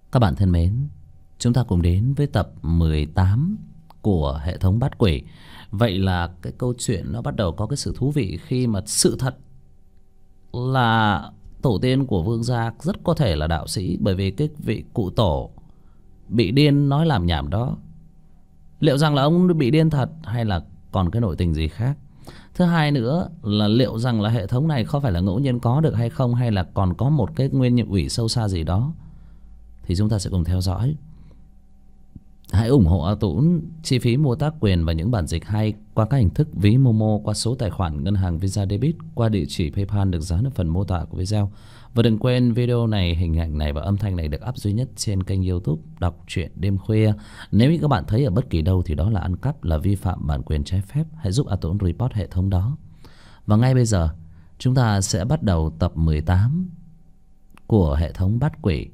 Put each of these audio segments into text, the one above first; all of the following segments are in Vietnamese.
Các bạn thân mến, chúng ta cùng đến với tập 18 của hệ thống Bát Quỷ. Vậy là cái câu chuyện nó bắt đầu có cái sự thú vị khi mà sự thật là tổ tiên của Vương gia rất có thể là đạo sĩ. Bởi vì cái vị cụ tổ bị điên nói làm nhảm đó, liệu rằng là ông bị điên thật hay là còn cái nội tình gì khác? Thứ hai nữa là liệu rằng là hệ thống này có phải là ngẫu nhiên có được hay không, hay là còn có một cái nguyên nhiệm ủy sâu xa gì đó, thì chúng ta sẽ cùng theo dõi. Hãy ủng hộ A Tũng chi phí mua tác quyền và những bản dịch hay qua các hình thức ví Momo, qua số tài khoản ngân hàng Visa Debit, qua địa chỉ PayPal được dán ở phần mô tả của video. Và đừng quên video này, hình ảnh này và âm thanh này được up duy nhất trên kênh YouTube Đọc Truyện Đêm Khuya. Nếu như các bạn thấy ở bất kỳ đâu thì đó là ăn cắp, là vi phạm bản quyền trái phép, hãy giúp A Tũng report hệ thống đó. Và ngay bây giờ chúng ta sẽ bắt đầu tập 18 của hệ thống Bát Quỷ.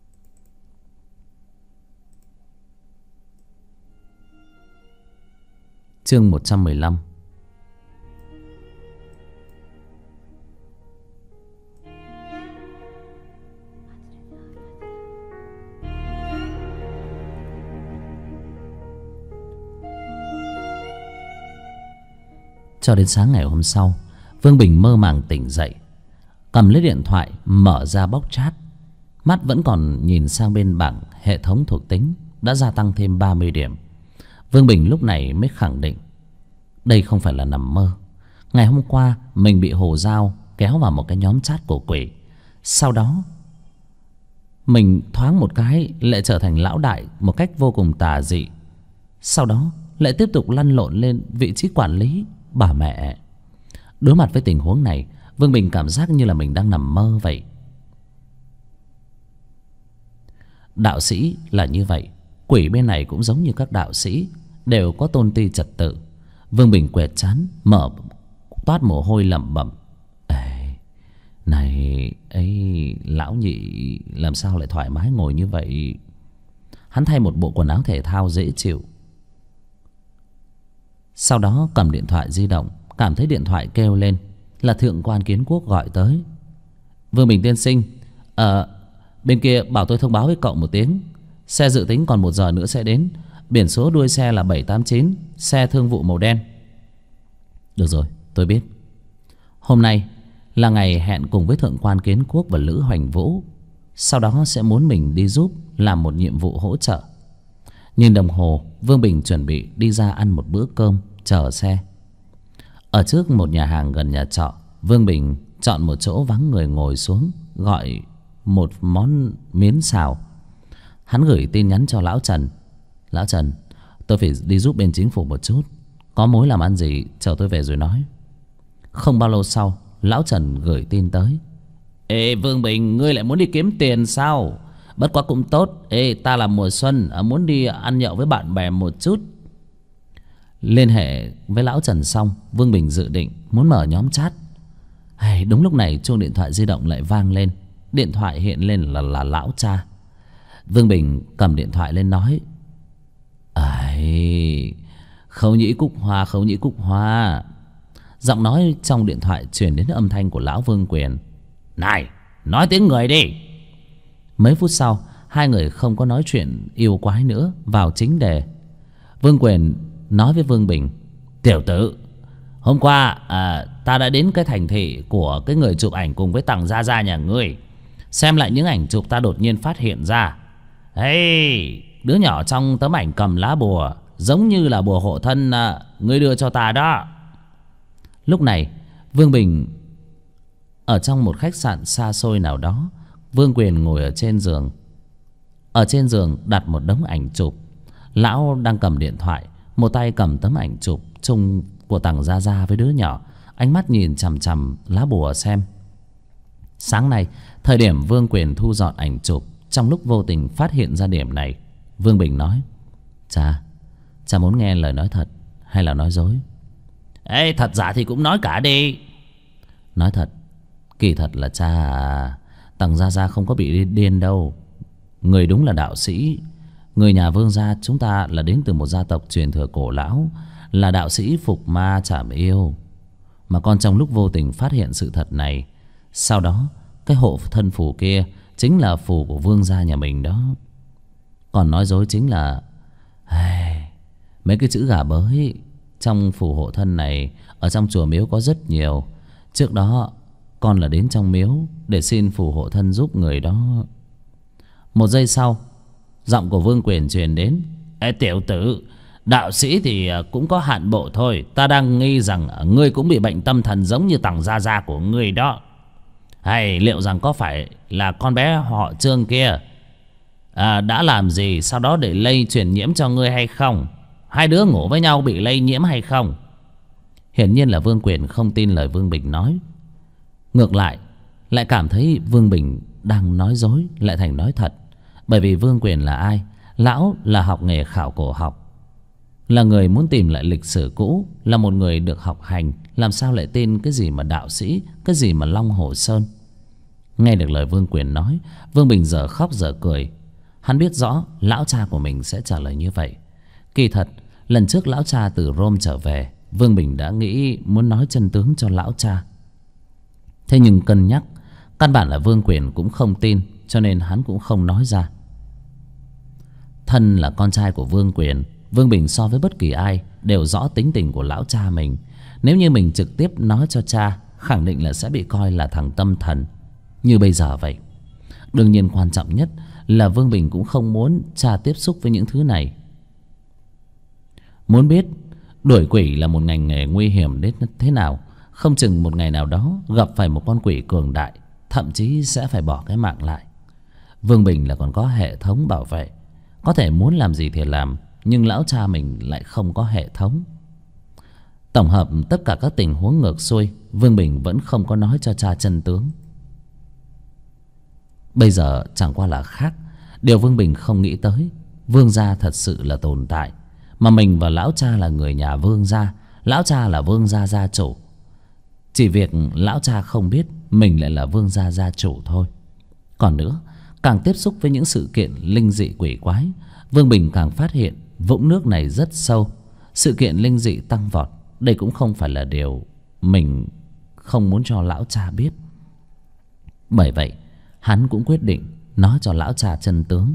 Chương 115. Cho đến sáng ngày hôm sau, Vương Bình mơ màng tỉnh dậy, cầm lấy điện thoại mở ra bóc chat. Mắt vẫn còn nhìn sang bên bảng hệ thống thuộc tính đã gia tăng thêm 30 điểm. Vương Bình lúc này mới khẳng định đây không phải là nằm mơ. Ngày hôm qua mình bị Hồ Giao kéo vào một cái nhóm chat của quỷ. Sau đó mình thoáng một cái lại trở thành lão đại một cách vô cùng tà dị. Sau đó lại tiếp tục lăn lộn lên vị trí quản lý. Bà mẹ! Đối mặt với tình huống này, Vương Bình cảm giác như là mình đang nằm mơ vậy. Đạo sĩ là như vậy, quỷ bên này cũng giống như các đạo sĩ, đều có tôn ti trật tự. Vương Bình quẹt trán, mở toát mồ hôi lẩm bẩm: Ê, này ấy, lão nhị làm sao lại thoải mái ngồi như vậy? Hắn thay một bộ quần áo thể thao dễ chịu, sau đó cầm điện thoại di động, cảm thấy điện thoại kêu lên là Thượng quan Kiến Quốc gọi tới. Vương Bình tiên sinh, bên kia bảo tôi thông báo với cậu một tiếng, xe dự tính còn 1 giờ nữa sẽ đến. Biển số đuôi xe là 789, xe thương vụ màu đen. Được rồi, tôi biết. Hôm nay là ngày hẹn cùng với Thượng quan Kiến Quốc và Lữ Hoành Vũ, sau đó sẽ muốn mình đi giúp làm một nhiệm vụ hỗ trợ. Nhìn đồng hồ, Vương Bình chuẩn bị đi ra ăn một bữa cơm, chờ xe. Ở trước một nhà hàng gần nhà trọ, Vương Bình chọn một chỗ vắng người ngồi xuống, gọi một món miến xào. Hắn gửi tin nhắn cho Lão Trần: Lão Trần, tôi phải đi giúp bên chính phủ một chút, có mối làm ăn gì chờ tôi về rồi nói. Không bao lâu sau, Lão Trần gửi tin tới: Ê Vương Bình, ngươi lại muốn đi kiếm tiền sao? Bất quá cũng tốt. Ê, ta là mùa xuân, muốn đi ăn nhậu với bạn bè một chút. Liên hệ với Lão Trần xong, Vương Bình dự định muốn mở nhóm chat. Đúng lúc này chuông điện thoại di động lại vang lên. Điện thoại hiện lên là Lão Cha. Vương Bình cầm điện thoại lên nói: Khấu nhĩ cúc hoa, khấu nhĩ cúc hoa. Giọng nói trong điện thoại truyền đến âm thanh của Lão Vương Quyền: Này, nói tiếng người đi. Mấy phút sau, hai người không có nói chuyện yêu quái nữa, vào chính đề. Vương Quyền nói với Vương Bình: Tiểu tử, hôm qua ta đã đến cái thành thị của cái người chụp ảnh cùng với Tằng Gia Gia nhà ngươi, xem lại những ảnh chụp ta đột nhiên phát hiện ra. Đứa nhỏ trong tấm ảnh cầm lá bùa giống như là bùa hộ thân ngươi đưa cho ta đó. Lúc này Vương Bình ở trong một khách sạn xa xôi nào đó. Vương Quyền ngồi ở trên giường. Ở trên giường đặt một đống ảnh chụp. Lão đang cầm điện thoại, một tay cầm tấm ảnh chụp chung của Tằng Gia Gia với đứa nhỏ, ánh mắt nhìn chằm chằm lá bùa xem. Sáng nay, thời điểm Vương Quyền thu dọn ảnh chụp, trong lúc vô tình phát hiện ra điểm này, Vương Bình nói: Cha muốn nghe lời nói thật hay là nói dối? Thật giả thì cũng nói cả đi. Nói thật. Kỳ thật là cha Tằng Gia Gia không có bị điên đâu. Người đúng là đạo sĩ. Người nhà Vương gia chúng ta là đến từ một gia tộc truyền thừa cổ lão, là đạo sĩ phục ma trảm yêu. Mà con trong lúc vô tình phát hiện sự thật này, sau đó cái hộ thân phù kia chính là phù của vương gia nhà mình đó. Còn nói dối chính là mấy cái chữ gà bới. Trong phù hộ thân này ở trong chùa miếu có rất nhiều. Trước đó con là đến trong miếu để xin phù hộ thân giúp người đó. Một giây sau, giọng của Vương Quyền truyền đến. Ê tiểu tử, đạo sĩ thì cũng có hạn bộ thôi. Ta đang nghi rằng ngươi cũng bị bệnh tâm thần giống như Tằng Gia Gia của ngươi đó. Hay liệu rằng có phải là con bé họ Trương kia đã làm gì sau đó để lây truyền nhiễm cho ngươi hay không? Hai đứa ngủ với nhau bị lây nhiễm hay không? Hiển nhiên là Vương Quyền không tin lời Vương Bình nói. Ngược lại cảm thấy Vương Bình đang nói dối lại thành nói thật. Bởi vì Vương Quyền là ai? Lão là học nghề khảo cổ học, là người muốn tìm lại lịch sử cũ, là một người được học hành, làm sao lại tin cái gì mà đạo sĩ, cái gì mà Long Hồ Sơn. Nghe được lời Vương Quyền nói, Vương Bình giờ khóc giờ cười. Hắn biết rõ lão cha của mình sẽ trả lời như vậy. Kỳ thật lần trước lão cha từ Rome trở về, Vương Bình đã nghĩ muốn nói chân tướng cho lão cha. Thế nhưng cân nhắc, căn bản là Vương Quyền cũng không tin, cho nên hắn cũng không nói ra. Thân là con trai của Vương Quyền, Vương Bình so với bất kỳ ai đều rõ tính tình của lão cha mình. Nếu như mình trực tiếp nói cho cha, khẳng định là sẽ bị coi là thằng tâm thần, như bây giờ vậy. Đương nhiên quan trọng nhất là Vương Bình cũng không muốn cha tiếp xúc với những thứ này. Muốn biết đuổi quỷ là một ngành nghề nguy hiểm đến thế nào, không chừng một ngày nào đó gặp phải một con quỷ cường đại, thậm chí sẽ phải bỏ cái mạng lại. Vương Bình là còn có hệ thống bảo vệ, có thể muốn làm gì thì làm, nhưng lão cha mình lại không có hệ thống. Tổng hợp tất cả các tình huống ngược xuôi, Vương Bình vẫn không có nói cho cha chân tướng. Bây giờ chẳng qua là khác. Điều Vương Bình không nghĩ tới, Vương gia thật sự là tồn tại, mà mình và lão cha là người nhà Vương gia. Lão cha là Vương gia gia chủ. Chỉ việc lão cha không biết mình lại là Vương gia gia chủ thôi. Còn nữa, càng tiếp xúc với những sự kiện linh dị quỷ quái, Vương Bình càng phát hiện vũng nước này rất sâu. Sự kiện linh dị tăng vọt, đây cũng không phải là điều mình không muốn cho lão cha biết. Bởi vậy hắn cũng quyết định nói cho lão cha chân tướng.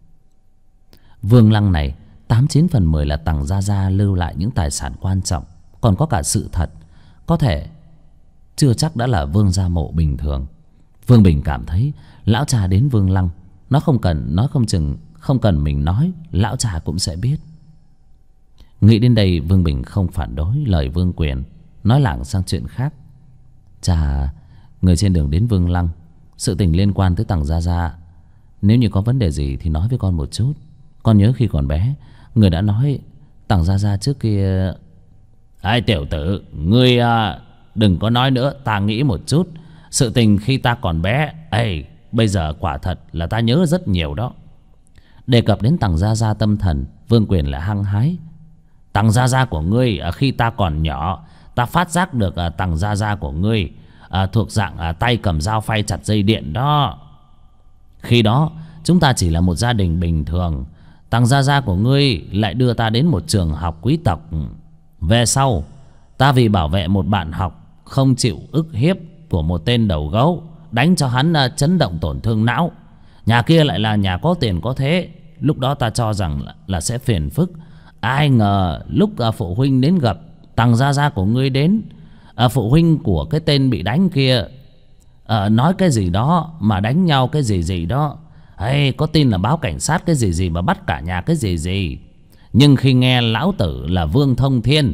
Vương lăng này 89 phần 10 là Tằng Gia Gia lưu lại những tài sản quan trọng, còn có cả sự thật, có thể chưa chắc đã là vương gia mộ bình thường. Vương Bình cảm thấy lão cha đến Vương lăng, nó không chừng không cần mình nói, lão cha cũng sẽ biết. Nghĩ đến đây, Vương Bình không phản đối lời Vương Quyền, nói lảng sang chuyện khác. Cha, người trên đường đến Vương lăng, sự tình liên quan tới Tằng Gia Gia, nếu như có vấn đề gì thì nói với con một chút. Con nhớ khi còn bé, người đã nói Tằng Gia Gia trước kia. Ai tiểu tử, ngươi đừng có nói nữa, ta nghĩ một chút. Sự tình khi ta còn bé, bây giờ quả thật là ta nhớ rất nhiều đó. Đề cập đến Tằng Gia Gia tâm thần, Vương Quyền lại hăng hái. Tằng Gia Gia của ngươi khi ta còn nhỏ, ta phát giác được Tằng Gia Gia của ngươi thuộc dạng tay cầm dao phay chặt dây điện đó. Khi đó chúng ta chỉ là một gia đình bình thường. Tằng Gia Gia của ngươi lại đưa ta đến một trường học quý tộc. Về sau, ta vì bảo vệ một bạn học không chịu ức hiếp của một tên đầu gấu, đánh cho hắn chấn động tổn thương não. Nhà kia lại là nhà có tiền có thế, lúc đó ta cho rằng là sẽ phiền phức. Ai ngờ lúc phụ huynh đến gặp, Tằng Gia Gia của ngươi đến, phụ huynh của cái tên bị đánh kia nói cái gì đó mà đánh nhau cái gì gì đó. Có tin là báo cảnh sát cái gì gì mà bắt cả nhà cái gì gì. Nhưng khi nghe lão tử là Vương Thông Thiên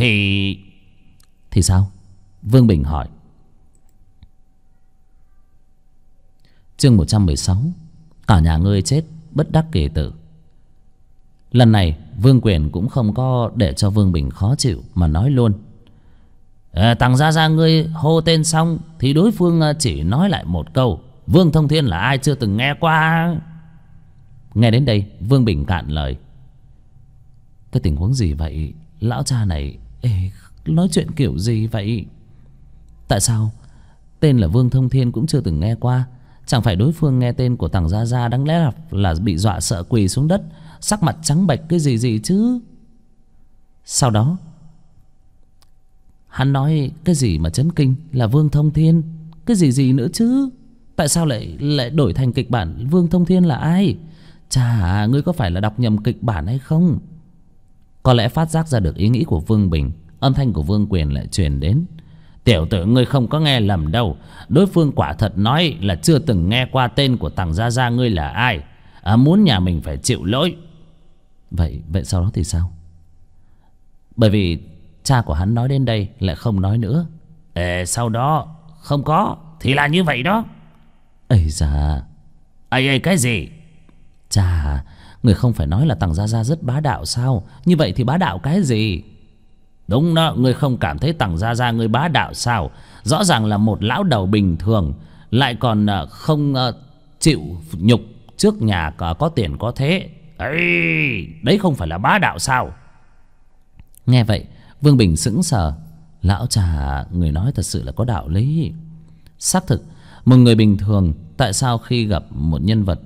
thì sao? Vương Bình hỏi. Chương 116. Cả nhà ngươi chết bất đắc kỳ tử. Lần này Vương Quyền cũng không có để cho Vương Bình khó chịu, mà nói luôn. Tằng Gia Gia ngươi hô tên xong thì đối phương chỉ nói lại một câu: Vương Thông Thiên là ai chưa từng nghe qua. Nghe đến đây, Vương Bình cạn lời. Cái tình huống gì vậy? Lão cha này nói chuyện kiểu gì vậy? Tại sao tên là Vương Thông Thiên cũng chưa từng nghe qua? Chẳng phải đối phương nghe tên của Tằng Gia Gia đáng lẽ là bị dọa sợ quỳ xuống đất, sắc mặt trắng bệch cái gì gì chứ? Sau đó hắn nói cái gì mà chấn kinh là Vương Thông Thiên, cái gì gì nữa chứ? Tại sao lại đổi thành kịch bản Vương Thông Thiên là ai? Chà à, ngươi có phải là đọc nhầm kịch bản hay không? Có lẽ phát giác ra được ý nghĩ của Vương Bình, âm thanh của Vương Quyền lại truyền đến. Tiểu tử, ngươi không có nghe lầm đâu. Đối phương quả thật nói là chưa từng nghe qua tên của Tằng Gia Gia ngươi là ai. Muốn nhà mình phải chịu lỗi. Vậy sau đó thì sao? Bởi vì cha của hắn nói đến đây lại không nói nữa. Sau đó không có thì là như vậy đó. Ây da. Ây cái gì? Chà, người không phải nói là Tằng Gia Gia rất bá đạo sao? Như vậy thì bá đạo cái gì? Đúng đó, ngươi không cảm thấy Tằng Gia Gia ngươi bá đạo sao? Rõ ràng là một lão đầu bình thường, lại còn không chịu nhục trước nhà có tiền có thế. Ấy, đấy không phải là bá đạo sao? Nghe vậy Vương Bình sững sờ. Lão trà, người nói thật sự là có đạo lý. Xác thực, một người bình thường tại sao khi gặp một nhân vật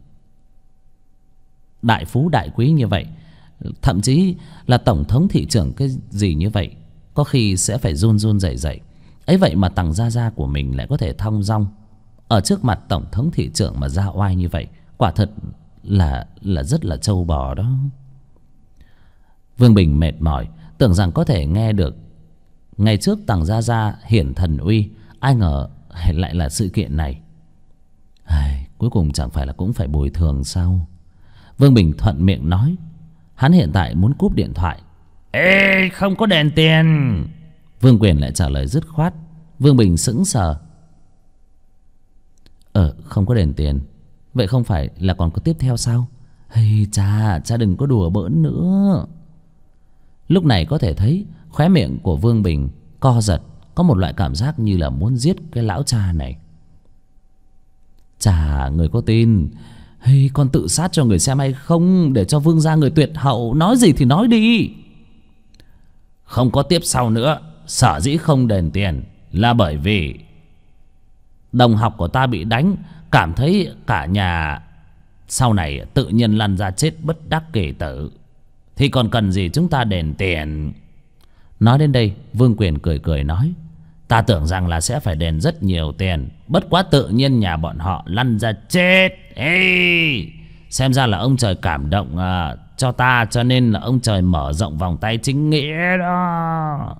đại phú đại quý như vậy, thậm chí là tổng thống thị trưởng cái gì như vậy, có khi sẽ phải run run rẩy rẩy. Ấy vậy mà Tằng Gia Gia của mình lại có thể thong dong ở trước mặt tổng thống thị trưởng mà ra oai như vậy. Quả thật là rất là trâu bò đó. Vương Bình mệt mỏi, tưởng rằng có thể nghe được ngày trước Tằng Gia Gia hiển thần uy, ai ngờ lại là sự kiện này. Cuối cùng chẳng phải là cũng phải bồi thường sao? Vương Bình thuận miệng nói. Hắn hiện tại muốn cúp điện thoại. Ê, không có đền tiền. Vương Quyền lại trả lời dứt khoát. Vương Bình sững sờ. Không có đền tiền. Vậy không phải là còn có tiếp theo sao? Hey, cha đừng có đùa bỡn nữa. Lúc này có thể thấy khóe miệng của Vương Bình co giật, có một loại cảm giác như là muốn giết cái lão cha này. Chà, người có tin hay con tự sát cho người xem hay không, để cho Vương gia người tuyệt hậu nói gì thì nói đi. Không có tiếp sau nữa. Sở dĩ không đền tiền là bởi vì đồng học của ta bị đánh, cảm thấy cả nhà sau này tự nhiên lăn ra chết bất đắc kỳ tử, thì còn cần gì chúng ta đền tiền. Nói đến đây Vương Quyền cười cười nói. Ta tưởng rằng là sẽ phải đền rất nhiều tiền, bất quá tự nhiên nhà bọn họ lăn ra chết. Ê, xem ra là ông trời cảm động cho ta, cho nên là ông trời mở rộng vòng tay chính nghĩa đó.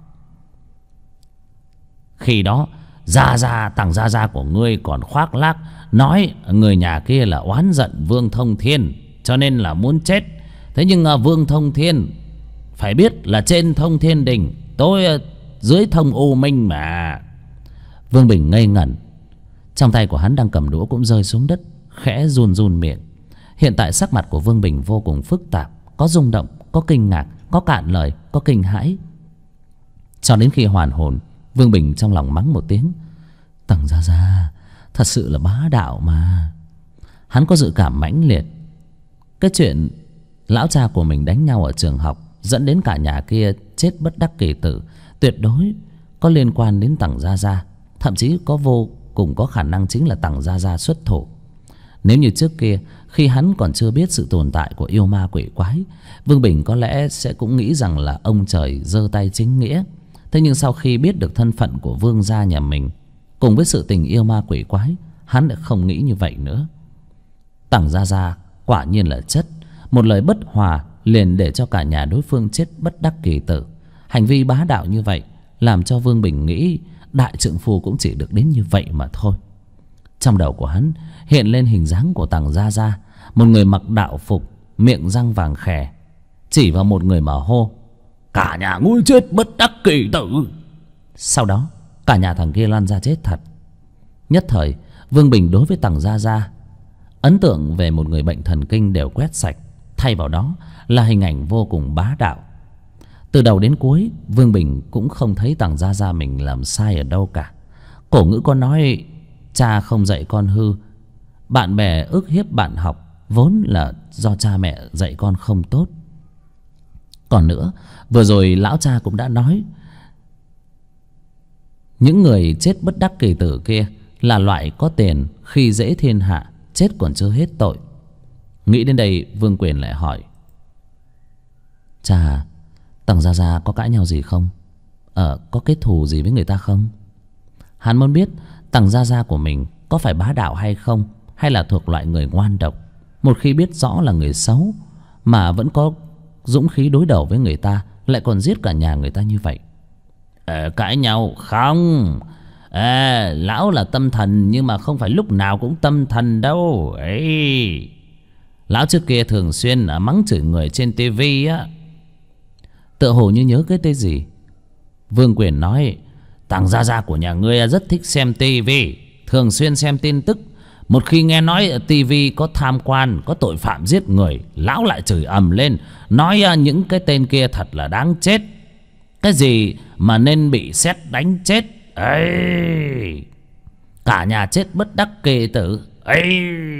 Khi đó Tằng Gia Gia của ngươi còn khoác lác nói người nhà kia là oán giận Vương Thông Thiên, cho nên là muốn chết. Thế nhưng Vương Thông Thiên phải biết là trên Thông Thiên Đình, tôi dưới Thông U Minh mà. Vương Bình ngây ngẩn. Trong tay của hắn đang cầm đũa cũng rơi xuống đất, khẽ run run miệng. Hiện tại sắc mặt của Vương Bình vô cùng phức tạp, có rung động, có kinh ngạc, có cạn lời, có kinh hãi. Cho đến khi hoàn hồn, Vương Bình trong lòng mắng một tiếng. Tằng Gia Gia thật sự là bá đạo mà. Hắn có dự cảm mãnh liệt. Cái chuyện lão cha của mình đánh nhau ở trường học, dẫn đến cả nhà kia chết bất đắc kỳ tử, tuyệt đối có liên quan đến Tằng Gia Gia. Thậm chí vô cùng có khả năng chính là Tằng Gia Gia xuất thủ. Nếu như trước kia, khi hắn còn chưa biết sự tồn tại của yêu ma quỷ quái, Vương Bình có lẽ sẽ cũng nghĩ rằng là ông trời giơ tay chính nghĩa. Thế nhưng sau khi biết được thân phận của Vương gia nhà mình, cùng với sự tình yêu ma quỷ quái, hắn đã không nghĩ như vậy nữa. Tằng Gia Gia quả nhiên là chất. Một lời bất hòa liền để cho cả nhà đối phương chết bất đắc kỳ tử. Hành vi bá đạo như vậy làm cho Vương Bình nghĩ đại trượng phu cũng chỉ được đến như vậy mà thôi. Trong đầu của hắn hiện lên hình dáng của Tằng Gia Gia, một người mặc đạo phục, miệng răng vàng khè, chỉ vào một người mà hô: cả nhà ngươi chết bất đắc kỳ tử. Sau đó cả nhà thằng kia lăn ra chết thật. Nhất thời Vương Bình đối với Tằng Gia Gia ấn tượng về một người bệnh thần kinh đều quét sạch, thay vào đó là hình ảnh vô cùng bá đạo. Từ đầu đến cuối Vương Bình cũng không thấy Tằng Gia Gia mình làm sai ở đâu cả. Cổ ngữ có nói cha không dạy con hư, bạn bè ức hiếp bạn học, vốn là do cha mẹ dạy con không tốt. Còn nữa, vừa rồi lão cha cũng đã nói, những người chết bất đắc kỳ tử kia là loại có tiền khi dễ thiên hạ, chết còn chưa hết tội. Nghĩ đến đây Vương Quyền lại hỏi: Chà, Tằng Gia Gia có cãi nhau gì không? Có kết thù gì với người ta không? Hắn muốn biết Tằng Gia Gia của mình có phải bá đạo hay không, hay là thuộc loại người ngoan độc. Một khi biết rõ là người xấu mà vẫn có dũng khí đối đầu với người ta, lại còn giết cả nhà người ta như vậy. Cãi nhau không? Lão là tâm thần, nhưng mà không phải lúc nào cũng tâm thần đâu ấy. Lão trước kia thường xuyên mắng chửi người trên tivi á. Tựa hồ như nhớ cái tên gì, Vương Quyền nói: Thằng Gia Gia của nhà ngươi rất thích xem tivi, thường xuyên xem tin tức. Một khi nghe nói ở tivi có tham quan, có tội phạm giết người, lão lại chửi ầm lên, nói những cái tên kia thật là đáng chết. Cái gì mà nên bị sét đánh chết ấy, cả nhà chết bất đắc kỳ tử ấy.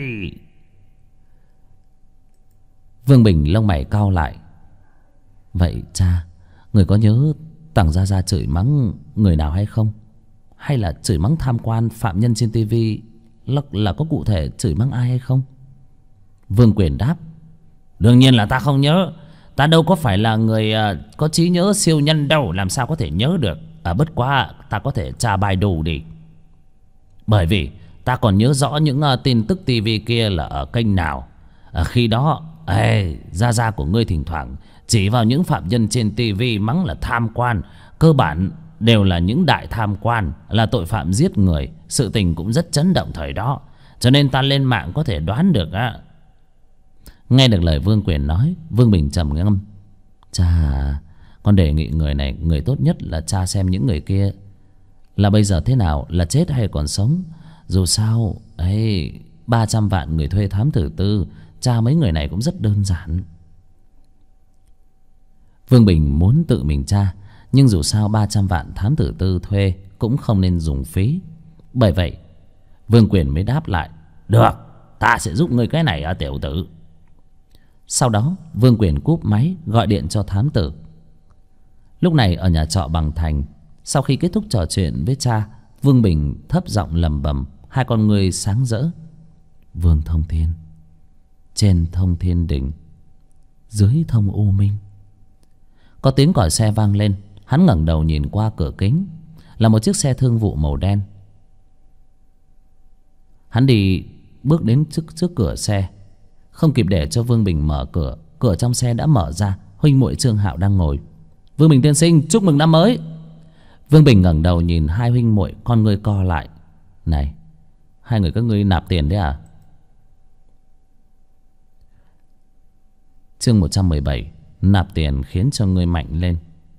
Vương Bình lông mày cau lại. Vậy cha, người có nhớ Tằng Gia Gia chửi mắng người nào hay không? Hay là chửi mắng tham quan phạm nhân trên tivi là có cụ thể chửi mắng ai hay không? Vương Quyền đáp: Đương nhiên là ta không nhớ. Ta đâu có phải là người có trí nhớ siêu nhân đâu, làm sao có thể nhớ được. Bất quá ta có thể tra bài đủ đi. Bởi vì ta còn nhớ rõ những tin tức tivi kia là ở kênh nào. Khi đó Gia Gia của ngươi thỉnh thoảng chỉ vào những phạm nhân trên tivi mắng là tham quan. Cơ bản đều là những đại tham quan, là tội phạm giết người. Sự tình cũng rất chấn động thời đó, cho nên ta lên mạng có thể đoán được á. Nghe được lời Vương Quyền nói, Vương Bình trầm ngâm: Cha, con đề nghị người này, người tốt nhất là cha xem những người kia là bây giờ thế nào, là chết hay còn sống. Dù sao 300 vạn người thuê thám tử tư, cha mấy người này cũng rất đơn giản. Vương Bình muốn tự mình tra, nhưng dù sao 300 vạn thám tử tư thuê cũng không nên dùng phí. Bởi vậy Vương Quyền mới đáp lại: Được, ta sẽ giúp ngươi cái này tiểu tử. Sau đó Vương Quyền cúp máy, gọi điện cho thám tử. Lúc này ở nhà trọ Bằng Thành, sau khi kết thúc trò chuyện với cha, Vương Bình thấp giọng lẩm bẩm, hai con ngươi sáng rỡ: Vương Thông Thiên, trên Thông Thiên Đỉnh, dưới thông U Minh. Có tiếng còi xe vang lên. Hắn ngẩng đầu nhìn qua cửa kính, là một chiếc xe thương vụ màu đen. Hắn đi bước đến trước cửa xe, không kịp để cho Vương Bình mở cửa. Cửa trong xe đã mở ra, huynh muội Trương Hạo đang ngồi. Vương Bình tiên sinh, chúc mừng năm mới. Vương Bình ngẩng đầu nhìn hai huynh muội, con ngươi co lại. Này, hai người các ngươi nạp tiền đấy à? Chương 117: Nạp tiền khiến cho ngươi mạnh lên.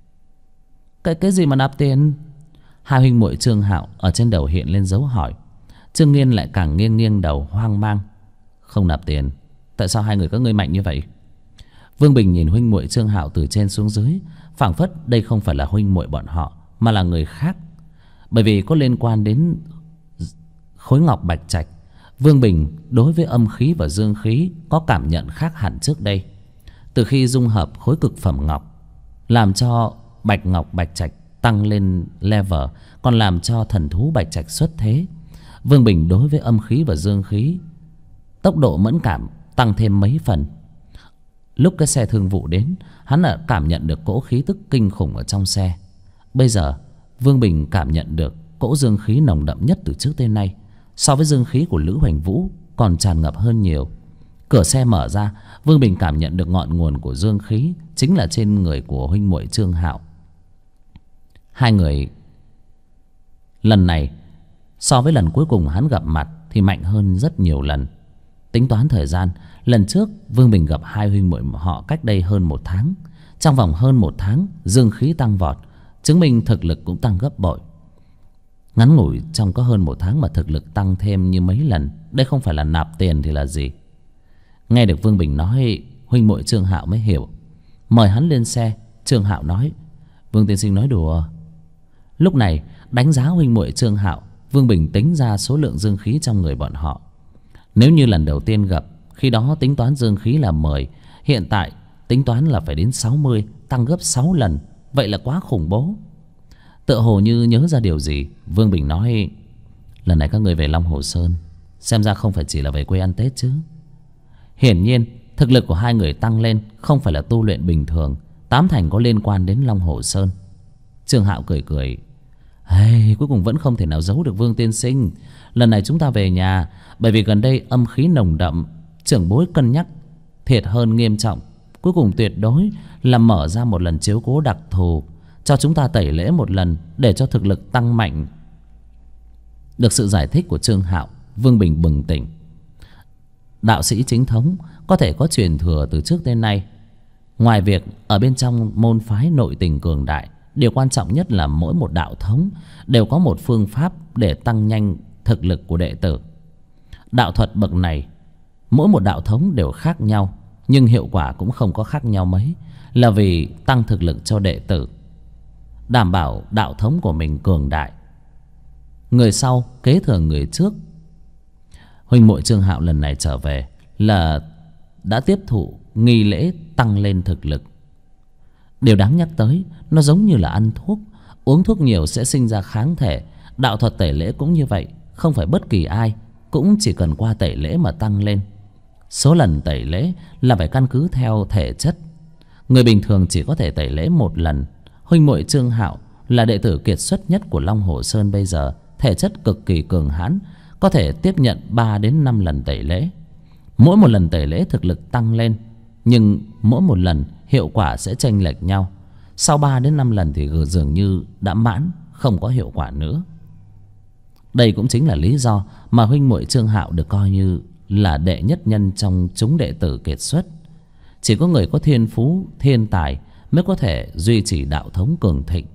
Cái gì mà nạp tiền? Hai huynh muội Trương Hạo ở trên đầu hiện lên dấu hỏi. Trương Nghiên lại càng nghiêng đầu hoang mang. Không nạp tiền? Tại sao hai người các ngươi mạnh như vậy? Vương Bình nhìn huynh muội Trương Hạo từ trên xuống dưới, phảng phất đây không phải là huynh muội bọn họ, mà là người khác. Bởi vì có liên quan đến khối ngọc bạch trạch, Vương Bình đối với âm khí và dương khí có cảm nhận khác hẳn trước đây. Từ khi dung hợp khối cực phẩm ngọc, làm cho bạch ngọc bạch trạch tăng lên level, còn làm cho thần thú bạch trạch xuất thế, Vương Bình đối với âm khí và dương khí tốc độ mẫn cảm tăng thêm mấy phần. Lúc cái xe thương vụ đến, hắn đã cảm nhận được cỗ khí tức kinh khủng ở trong xe. Bây giờ Vương Bình cảm nhận được cỗ dương khí nồng đậm nhất từ trước tới nay, so với dương khí của Lữ Hoành Vũ còn tràn ngập hơn nhiều. Cửa xe mở ra, Vương Bình cảm nhận được ngọn nguồn của dương khí chính là trên người của huynh muội Trương Hạo. Hai người lần này so với lần cuối cùng hắn gặp mặt thì mạnh hơn rất nhiều lần. Tính toán thời gian, lần trước Vương Bình gặp hai huynh muội họ cách đây hơn 1 tháng. Trong vòng hơn 1 tháng, dương khí tăng vọt, chứng minh thực lực cũng tăng gấp bội. Ngắn ngủi trong có hơn 1 tháng mà thực lực tăng thêm như mấy lần, đây không phải là nạp tiền thì là gì? Nghe được Vương Bình nói, huynh muội Trương Hạo mới hiểu. Mời hắn lên xe. Trương Hạo nói: Vương tiên sinh nói đùa. Lúc này đánh giá huynh muội Trương Hạo, Vương Bình tính ra số lượng dương khí trong người bọn họ. Nếu như lần đầu tiên gặp, khi đó tính toán dương khí là 10, hiện tại tính toán là phải đến 60, tăng gấp 6 lần. Vậy là quá khủng bố. Tựa hồ như nhớ ra điều gì, Vương Bình nói: Lần này các người về Long Hồ Sơn, xem ra không phải chỉ là về quê ăn Tết chứ. Hiển nhiên thực lực của hai người tăng lên không phải là tu luyện bình thường, tám thành có liên quan đến Long Hồ Sơn. Trương Hạo cười cười: Cuối cùng vẫn không thể nào giấu được Vương tiên sinh. Lần này chúng ta về nhà, bởi vì gần đây âm khí nồng đậm, trưởng bối cân nhắc thiệt hơn nghiêm trọng, cuối cùng tuyệt đối là mở ra một lần chiếu cố đặc thù cho chúng ta tẩy lễ một lần, để cho thực lực tăng mạnh. Được sự giải thích của Trương Hạo, Vương Bình bừng tỉnh. Đạo sĩ chính thống có thể có truyền thừa từ trước đến nay. Ngoài việc ở bên trong môn phái nội tình cường đại, điều quan trọng nhất là mỗi một đạo thống đều có một phương pháp để tăng nhanh thực lực của đệ tử. Đạo thuật bậc này, mỗi một đạo thống đều khác nhau, nhưng hiệu quả cũng không có khác nhau mấy, là vì tăng thực lực cho đệ tử, đảm bảo đạo thống của mình cường đại, người sau kế thừa người trước. Huynh muội Trương Hạo lần này trở về là đã tiếp thụ nghi lễ tăng lên thực lực. Điều đáng nhắc tới, nó giống như là ăn thuốc, uống thuốc nhiều sẽ sinh ra kháng thể. Đạo thuật tẩy lễ cũng như vậy, không phải bất kỳ ai cũng chỉ cần qua tẩy lễ mà tăng lên. Số lần tẩy lễ là phải căn cứ theo thể chất. Người bình thường chỉ có thể tẩy lễ một lần. Huynh muội Trương Hạo là đệ tử kiệt xuất nhất của Long Hồ Sơn bây giờ, thể chất cực kỳ cường hãn, có thể tiếp nhận 3 đến 5 lần tẩy lễ. Mỗi một lần tẩy lễ thực lực tăng lên, nhưng mỗi một lần hiệu quả sẽ chênh lệch nhau. Sau 3 đến 5 lần thì dường như đã mãn, không có hiệu quả nữa. Đây cũng chính là lý do mà huynh muội Trương Hạo được coi như là đệ nhất nhân trong chúng đệ tử kiệt xuất. Chỉ có người có thiên phú, thiên tài mới có thể duy trì đạo thống cường thịnh.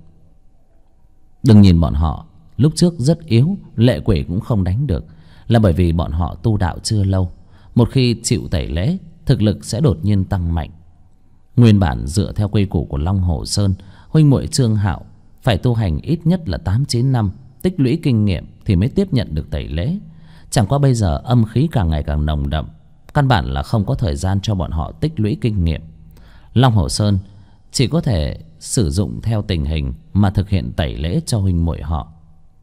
Đừng nhìn bọn họ lúc trước rất yếu, lệ quỷ cũng không đánh được, là bởi vì bọn họ tu đạo chưa lâu. Một khi chịu tẩy lễ, thực lực sẽ đột nhiên tăng mạnh. Nguyên bản dựa theo quy củ của Long Hồ Sơn, huynh muội Trương Hạo phải tu hành ít nhất là 8-9 năm, tích lũy kinh nghiệm thì mới tiếp nhận được tẩy lễ. Chẳng qua bây giờ âm khí càng ngày càng nồng đậm, căn bản là không có thời gian cho bọn họ tích lũy kinh nghiệm. Long Hồ Sơn chỉ có thể sử dụng theo tình hình mà thực hiện tẩy lễ cho huynh muội họ.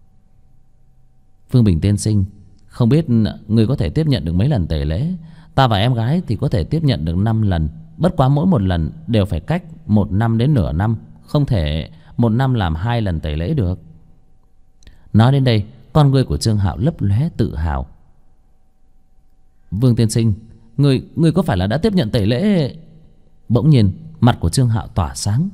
Vương Bình tiên sinh, không biết người có thể tiếp nhận được mấy lần tẩy lễ? Ta và em gái thì có thể tiếp nhận được 5 lần. Bất quá mỗi một lần đều phải cách 1 năm đến nửa năm, không thể 1 năm làm 2 lần tẩy lễ được. Nói đến đây, con ngươi của Trương Hạo lấp lóe tự hào. Vương tiên sinh, người có phải là đã tiếp nhận tẩy lễ? Bỗng nhiên mặt của Trương Hạo tỏa sáng.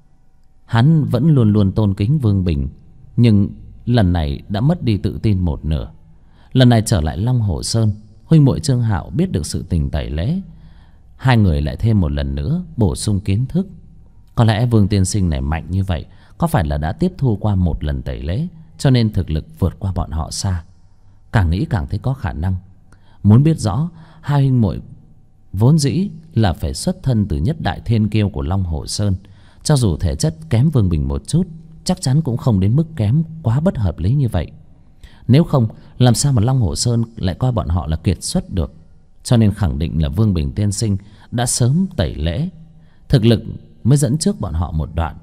Hắn vẫn luôn luôn tôn kính Vương Bình, nhưng lần này đã mất đi tự tin một nửa. Lần này trở lại Long Hồ Sơn, huynh muội Trương Hạo biết được sự tình tẩy lễ. Hai người lại thêm một lần nữa bổ sung kiến thức. Có lẽ Vương tiên sinh này mạnh như vậy, có phải là đã tiếp thu qua 1 lần tẩy lễ, cho nên thực lực vượt qua bọn họ xa. Càng nghĩ càng thấy có khả năng. Muốn biết rõ, hai huynh muội vốn dĩ là phải xuất thân từ nhất đại thiên kiêu của Long Hồ Sơn. Cho dù thể chất kém Vương Bình một chút, chắc chắn cũng không đến mức kém quá bất hợp lý như vậy. Nếu không, làm sao mà Long Hồ Sơn lại coi bọn họ là kiệt xuất được. Cho nên khẳng định là Vương Bình tiên sinh đã sớm tẩy lễ, thực lực mới dẫn trước bọn họ một đoạn.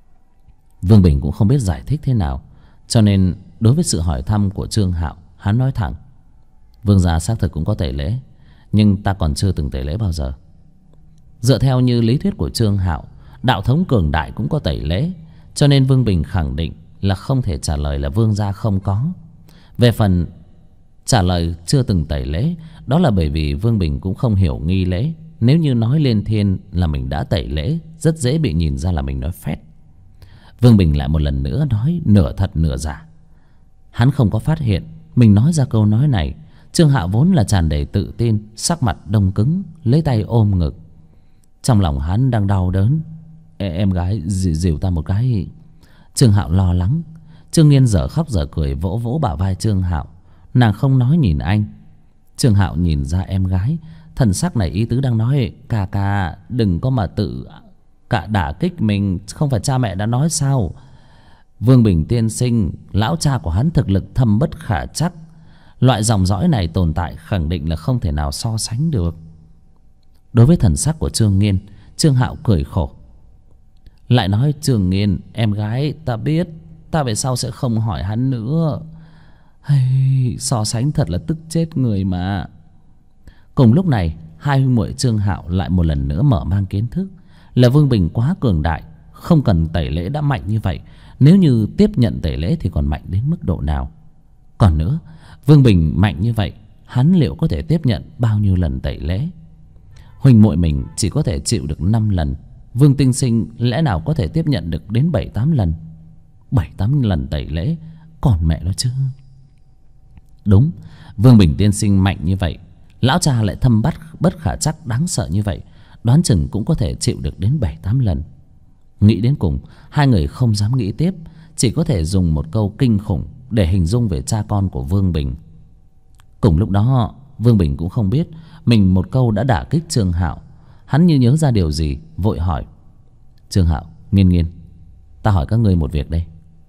Vương Bình cũng không biết giải thích thế nào, cho nên đối với sự hỏi thăm của Trương Hạo, hắn nói thẳng: Vương gia xác thực cũng có tẩy lễ, nhưng ta còn chưa từng tẩy lễ bao giờ. Dựa theo như lý thuyết của Trương Hạo, đạo thống cường đại cũng có tẩy lễ, cho nên Vương Bình khẳng định là không thể trả lời là vương gia không có. Về phần trả lời chưa từng tẩy lễ, đó là bởi vì Vương Bình cũng không hiểu nghi lễ. Nếu như nói lên thiên là mình đã tẩy lễ, rất dễ bị nhìn ra là mình nói phét. Vương Bình lại một lần nữa nói nửa thật nửa giả. Hắn không có phát hiện mình nói ra câu nói này. Trương Hạo vốn là tràn đầy tự tin, sắc mặt đông cứng, lấy tay ôm ngực. Trong lòng hắn đang đau đớn. Em gái dìu ta một cái. Trương Hạo lo lắng. Trương Nghiên dở khóc dở cười vỗ vỗ bả vai Trương Hạo. Nàng không nói nhìn anh. Trương Hạo nhìn ra em gái, thần sắc này ý tứ đang nói: Ca ca đừng có mà tự cả đả kích mình, không phải cha mẹ đã nói sao? Vương Bình tiên sinh, lão cha của hắn thực lực thâm bất khả chắc. Loại dòng dõi này tồn tại khẳng định là không thể nào so sánh được. Đối với thần sắc của Trương Nghiên, Trương Hạo cười khổ. Lại nói: Trương Nghiên, em gái ta biết, ta về sau sẽ không hỏi hắn nữa. So sánh thật là tức chết người mà. Cùng lúc này, hai huynh muội Trương Hạo lại một lần nữa mở mang kiến thức là Vương Bình quá cường đại, không cần tẩy lễ đã mạnh như vậy. Nếu như tiếp nhận tẩy lễ thì còn mạnh đến mức độ nào? Còn nữa, Vương Bình mạnh như vậy, hắn liệu có thể tiếp nhận bao nhiêu lần tẩy lễ? Huynh muội mình chỉ có thể chịu được 5 lần, Vương Tiên Sinh lẽ nào có thể tiếp nhận được đến 7-8 lần? 7-8 lần tẩy lễ, còn mẹ nó chứ. Đúng, Vương Bình tiên sinh mạnh như vậy, lão cha lại thâm bất khả trắc đáng sợ như vậy, đoán chừng cũng có thể chịu được đến 7-8 lần. Nghĩ đến cùng, hai người không dám nghĩ tiếp, chỉ có thể dùng một câu kinh khủng để hình dung về cha con của Vương Bình. Cùng lúc đó, Vương Bình cũng không biết mình một câu đã đả kích Trương Hạo. Hắn như nhớ ra điều gì, vội hỏi: Trương Hạo, Nghiên Nghiên, ta hỏi các ngươi một việc đây.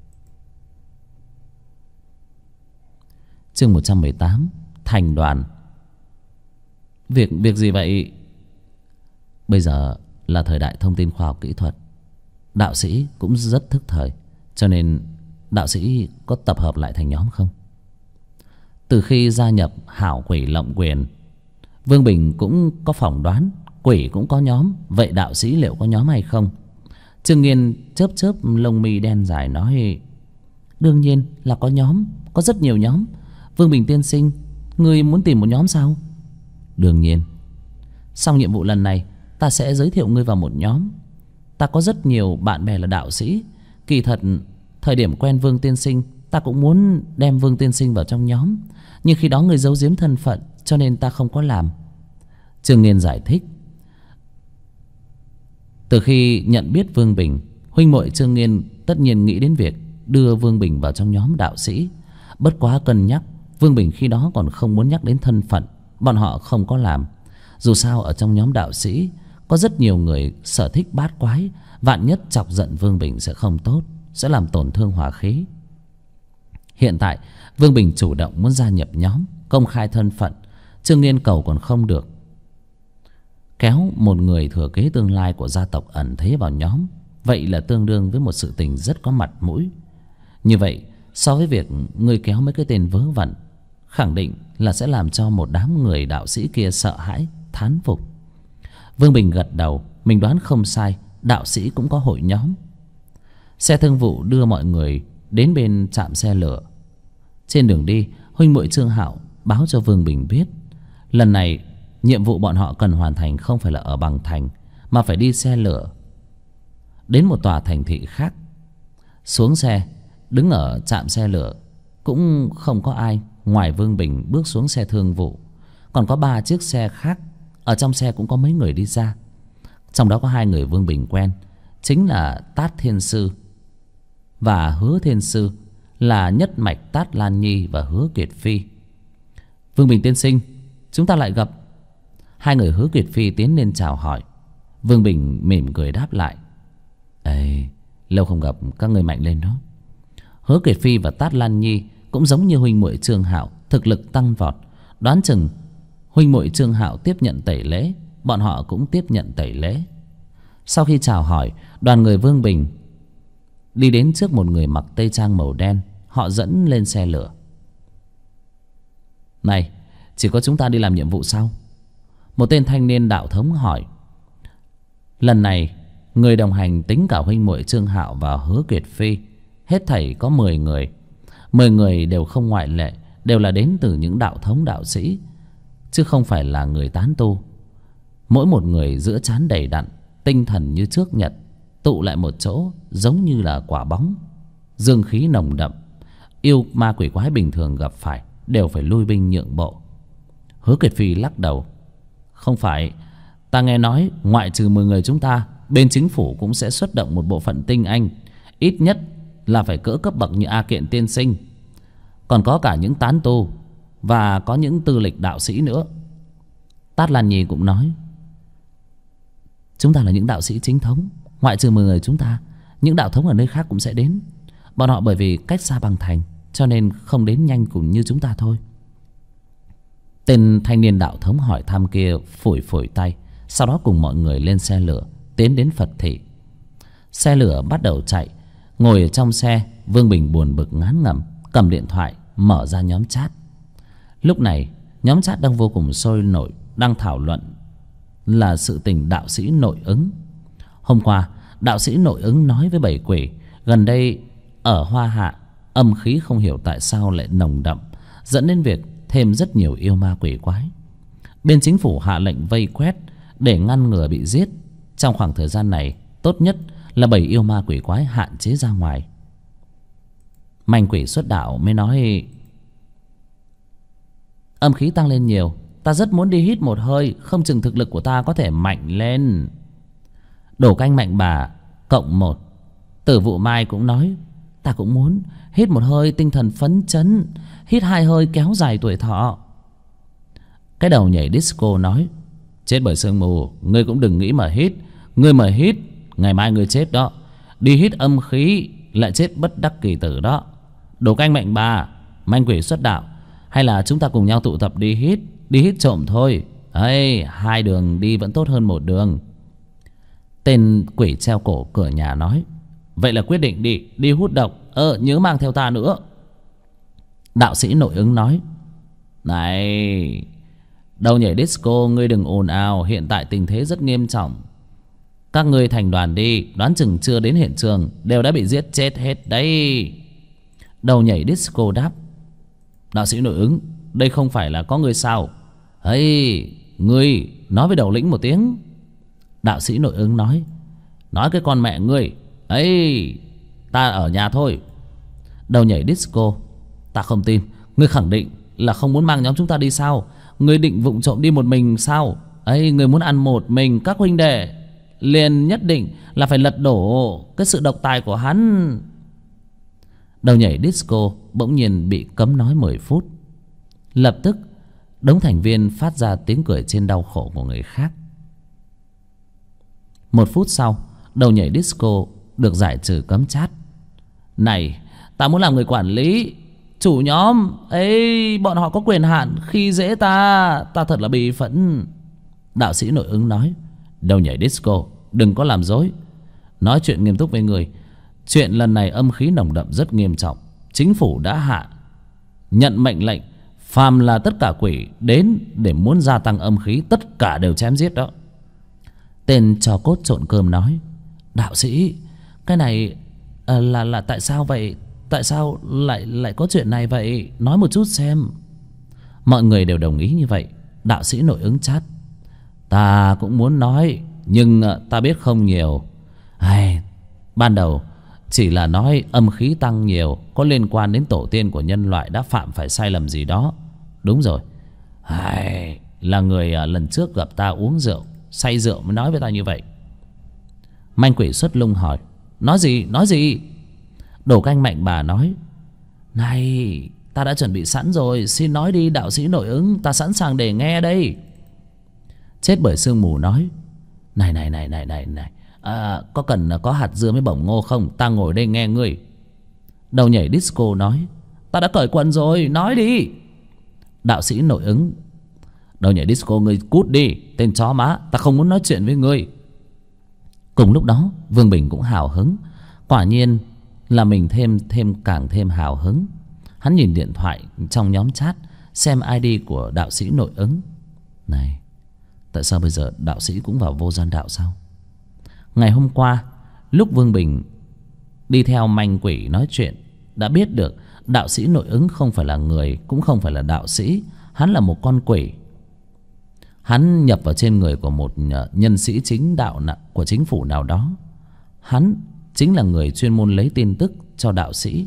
Chương 118: Thành đoàn. Việc gì vậy? Bây giờ là thời đại thông tin khoa học kỹ thuật, đạo sĩ cũng rất thức thời, cho nên đạo sĩ có tập hợp lại thành nhóm không? Từ khi gia nhập Hảo Quỷ Lộng Quyền, Vương Bình cũng có phỏng đoán quỷ cũng có nhóm, vậy đạo sĩ liệu có nhóm hay không? Trương Nghiên chớp chớp lông mi đen dài nói: Đương nhiên là có nhóm, có rất nhiều nhóm. Vương Bình tiên sinh, ngươi muốn tìm một nhóm sao? Đương nhiên. Xong nhiệm vụ lần này, ta sẽ giới thiệu ngươi vào một nhóm. Ta có rất nhiều bạn bè là đạo sĩ. Kỳ thật, thời điểm quen Vương tiên sinh, ta cũng muốn đem Vương tiên sinh vào trong nhóm, nhưng khi đó ngươi giấu giếm thân phận, cho nên ta không có làm. Trương Nghiên giải thích. Từ khi nhận biết Vương Bình, huynh muội Trương Nghiên tất nhiên nghĩ đến việc đưa Vương Bình vào trong nhóm đạo sĩ. Bất quá cân nhắc, Vương Bình khi đó còn không muốn nhắc đến thân phận, bọn họ không có làm. Dù sao ở trong nhóm đạo sĩ có rất nhiều người sở thích bát quái, vạn nhất chọc giận Vương Bình sẽ không tốt, sẽ làm tổn thương hòa khí. Hiện tại Vương Bình chủ động muốn gia nhập nhóm, công khai thân phận, Trương Nghiên cầu còn không được. Kéo một người thừa kế tương lai của gia tộc ẩn thế vào nhóm, vậy là tương đương với một sự tình rất có mặt mũi. Như vậy, so với việc người kéo mấy cái tên vớ vẩn, khẳng định là sẽ làm cho một đám người đạo sĩ kia sợ hãi, thán phục. Vương Bình gật đầu, mình đoán không sai, đạo sĩ cũng có hội nhóm. Xe thương vụ đưa mọi người đến bên trạm xe lửa. Trên đường đi, huynh muội Trương Hạo báo cho Vương Bình biết, lần này nhiệm vụ bọn họ cần hoàn thành không phải là ở Bằng Thành, mà phải đi xe lửa đến một tòa thành thị khác. Xuống xe, đứng ở trạm xe lửa cũng không có ai ngoài Vương Bình bước xuống xe thương vụ. Còn có 3 chiếc xe khác, ở trong xe cũng có mấy người đi ra. Trong đó có 2 người Vương Bình quen, chính là Tát Thiên Sư và Hứa Thiên Sư, là nhất mạch Tát Lan Nhi và Hứa Kiệt Phi. Vương Bình tiên sinh, chúng ta lại gặp. 2 người Hứa Kiệt Phi tiến lên chào hỏi. Vương Bình mỉm cười đáp lại: Ê, lâu không gặp, các người mạnh lên đó. Hứa Kiệt Phi và Tát Lan Nhi cũng giống như huynh muội Trương Hạo, thực lực tăng vọt. Đoán chừng huynh muội Trương Hạo tiếp nhận tẩy lễ, bọn họ cũng tiếp nhận tẩy lễ. Sau khi chào hỏi, đoàn người Vương Bình đi đến trước một người mặc tây trang màu đen. Họ dẫn lên xe lửa. Này, chỉ có chúng ta đi làm nhiệm vụ sao? Một tên thanh niên đạo thống hỏi. Lần này người đồng hành tính cả huynh muội Trương Hạo và Hứa Kiệt Phi, hết thảy có 10 người. 10 người đều không ngoại lệ, đều là đến từ những đạo thống đạo sĩ, chứ không phải là người tán tu. Mỗi một người giữa trán đầy đặn, tinh thần như trước nhật, tụ lại một chỗ giống như là quả bóng, dương khí nồng đậm. Yêu ma quỷ quái bình thường gặp phải đều phải lui binh nhượng bộ. Hứa Kiệt Phi lắc đầu. Không phải, ta nghe nói ngoại trừ 10 người chúng ta, bên chính phủ cũng sẽ xuất động một bộ phận tinh anh, ít nhất là phải cỡ cấp bậc như A Kiện tiên sinh. Còn có cả những tán tu và có những tư lịch đạo sĩ nữa. Tát Lan Nhi cũng nói. Chúng ta là những đạo sĩ chính thống, ngoại trừ 10 người chúng ta, những đạo thống ở nơi khác cũng sẽ đến. Bọn họ bởi vì cách xa Bằng Thành, cho nên không đến nhanh cùng như chúng ta thôi. Tên thanh niên đạo thống hỏi thăm kia phủi phủi tay, sau đó cùng mọi người lên xe lửa tiến đến Phật thị. Xe lửa bắt đầu chạy. Ngồi ở trong xe, Vương Bình buồn bực ngán ngẩm, cầm điện thoại mở ra nhóm chat. Lúc này nhóm chat đang vô cùng sôi nổi, đang thảo luận là sự tình đạo sĩ nội ứng. Hôm qua đạo sĩ nội ứng nói với bảy quỷ, gần đây ở Hoa Hạ, âm khí không hiểu tại sao lại nồng đậm, dẫn đến việc thêm rất nhiều yêu ma quỷ quái. Bên chính phủ hạ lệnh vây quét để ngăn ngừa bị giết. Trong khoảng thời gian này, tốt nhất là bầy yêu ma quỷ quái hạn chế ra ngoài. Manh quỷ xuất đạo mới nói: âm khí tăng lên nhiều, ta rất muốn đi hít một hơi, không chừng thực lực của ta có thể mạnh lên. Đổ canh mạnh bà cộng 1. Tử Vụ Mai cũng nói: ta cũng muốn hít một hơi tinh thần phấn chấn, hít 2 hơi kéo dài tuổi thọ. Cái đầu nhảy disco nói: chết bởi sương mù, ngươi cũng đừng nghĩ mà hít. Ngươi mà hít, ngày mai ngươi chết đó. Đi hít âm khí lại chết bất đắc kỳ tử đó. Đổ canh mạnh bà, manh quỷ xuất đạo, hay là chúng ta cùng nhau tụ tập đi hít trộm thôi. Ấy, 2 đường đi vẫn tốt hơn 1 đường. Tên quỷ treo cổ cửa nhà nói: vậy là quyết định đi hút độc. Nhớ mang theo ta nữa. Đạo sĩ nội ứng nói: này, đầu nhảy disco, ngươi đừng ồn ào, hiện tại tình thế rất nghiêm trọng. Các ngươi thành đoàn đi, đoán chừng chưa đến hiện trường đều đã bị giết chết hết đấy. Đầu nhảy disco đáp: đạo sĩ nội ứng, đây không phải là có ngươi sao? Ấy, ngươi nói với đầu lĩnh một tiếng. Đạo sĩ nội ứng nói: nói cái con mẹ ngươi ấy, ta ở nhà thôi. Đầu nhảy disco: ta không tin. Ngươi khẳng định là không muốn mang nhóm chúng ta đi sao? Ngươi định vụng trộm đi một mình sao? Ấy, ngươi muốn ăn một mình các huynh đệ, liền nhất định là phải lật đổ cái sự độc tài của hắn. Đầu nhảy disco bỗng nhiên bị cấm nói 10 phút. Lập tức đống thành viên phát ra tiếng cười trên đau khổ của người khác. 1 phút sau, đầu nhảy disco được giải trừ cấm chat. Này, ta muốn làm người quản lý. Chủ nhóm ấy, bọn họ có quyền hạn khi dễ ta thật là bị phẫn. Đạo sĩ nội ứng nói: đầu nhảy disco, đừng có làm dối. Nói chuyện nghiêm túc với người. Chuyện lần này âm khí nồng đậm rất nghiêm trọng. Chính phủ đã nhận mệnh lệnh, phàm là tất cả quỷ đến để muốn gia tăng âm khí, tất cả đều chém giết đó. Tên trò cốt trộn cơm nói: đạo sĩ, cái này là tại sao vậy? Tại sao lại có chuyện này vậy? Nói một chút xem. Mọi người đều đồng ý như vậy. Đạo sĩ nội ứng chát: ta cũng muốn nói, nhưng ta biết không nhiều. Ban đầu chỉ là nói âm khí tăng nhiều có liên quan đến tổ tiên của nhân loại đã phạm phải sai lầm gì đó. Đúng rồi, là người lần trước gặp ta uống rượu, say rượu mới nói với ta như vậy. Manh quỷ xuất lung hỏi: nói gì? Đổ canh mạnh bà nói: này, ta đã chuẩn bị sẵn rồi, xin nói đi đạo sĩ nội ứng, ta sẵn sàng để nghe đây. Chết bởi sương mù nói: này, có cần có hạt dưa với bổng ngô không? Ta ngồi đây nghe ngươi. Đầu nhảy disco nói: ta đã cởi quần rồi, nói đi. Đạo sĩ nội ứng: đầu nhảy disco, ngươi cút đi, tên chó má, ta không muốn nói chuyện với ngươi. Cùng lúc đó, Vương Bình cũng hào hứng. Quả nhiên là mình càng thêm hào hứng. Hắn nhìn điện thoại trong nhóm chat, xem ID của đạo sĩ nội ứng. Này, tại sao bây giờ đạo sĩ cũng vào vô gian đạo sao? Ngày hôm qua, lúc Vương Bình đi theo manh quỷ nói chuyện, đã biết được đạo sĩ nội ứng không phải là người, cũng không phải là đạo sĩ. Hắn là một con quỷ. Hắn nhập vào trên người của một nhân sĩ chính đạo của chính phủ nào đó. Hắn chính là người chuyên môn lấy tin tức cho đạo sĩ.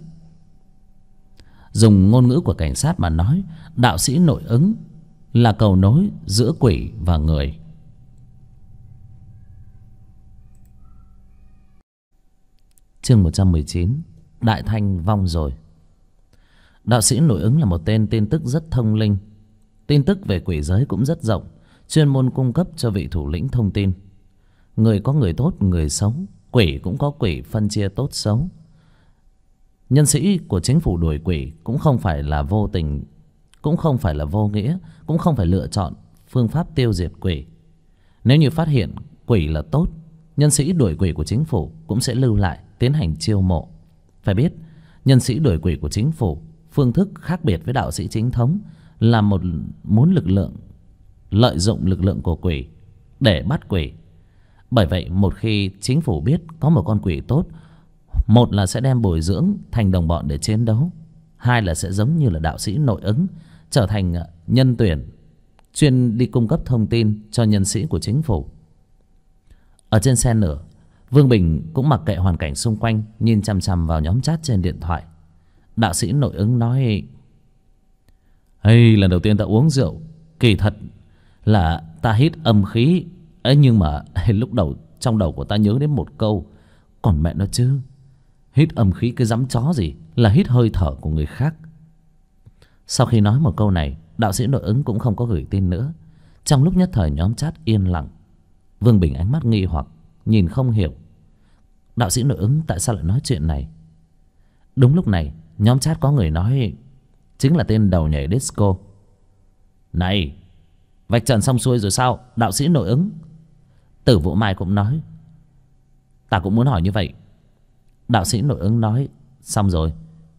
Dùng ngôn ngữ của cảnh sát mà nói, đạo sĩ nội ứng là cầu nối giữa quỷ và người. Chương 119: Đại Thanh vong rồi. Đạo sĩ nội ứng là một tên tin tức rất thông linh. Tin tức về quỷ giới cũng rất rộng, chuyên môn cung cấp cho vị thủ lĩnh thông tin. Người có người tốt, người xấu. Quỷ cũng có quỷ phân chia tốt xấu. Nhân sĩ của chính phủ đuổi quỷ cũng không phải là vô tình, cũng không phải là vô nghĩa, cũng không phải lựa chọn phương pháp tiêu diệt quỷ. Nếu như phát hiện quỷ là tốt, nhân sĩ đuổi quỷ của chính phủ cũng sẽ lưu lại, tiến hành chiêu mộ. Phải biết, nhân sĩ đuổi quỷ của chính phủ phương thức khác biệt với đạo sĩ chính thống, là muốn lợi dụng lực lượng của quỷ để bắt quỷ. Bởi vậy, một khi chính phủ biết có một con quỷ tốt Một là sẽ đem bồi dưỡng thành đồng bọn để chiến đấu, hai là sẽ giống như là đạo sĩ nội ứng, trở thành nhân tuyển chuyên đi cung cấp thông tin cho nhân sĩ của chính phủ. Ở trên xe lửa, Vương Bình cũng mặc kệ hoàn cảnh xung quanh, nhìn chằm chằm vào nhóm chat trên điện thoại. Đạo sĩ nội ứng nói: "Hey, lần đầu tiên ta uống rượu, kỳ thật là ta hít âm khí ấy, nhưng mà lúc đầu trong đầu của ta nhớ đến một câu: còn mẹ nó chứ, hít âm khí cái dám chó gì, là hít hơi thở của người khác." Sau khi nói một câu này, đạo sĩ nội ứng cũng không có gửi tin nữa. Trong lúc nhất thời nhóm chat yên lặng. Vương Bình ánh mắt nghi hoặc, nhìn không hiểu đạo sĩ nội ứng tại sao lại nói chuyện này. Đúng lúc này, nhóm chat có người nói, chính là tên đầu nhảy disco: "Này, vạch trần xong xuôi rồi sao, đạo sĩ nội ứng?" Tử Vũ Mai cũng nói: "Ta cũng muốn hỏi như vậy." Đạo sĩ nội ứng nói: "Xong rồi."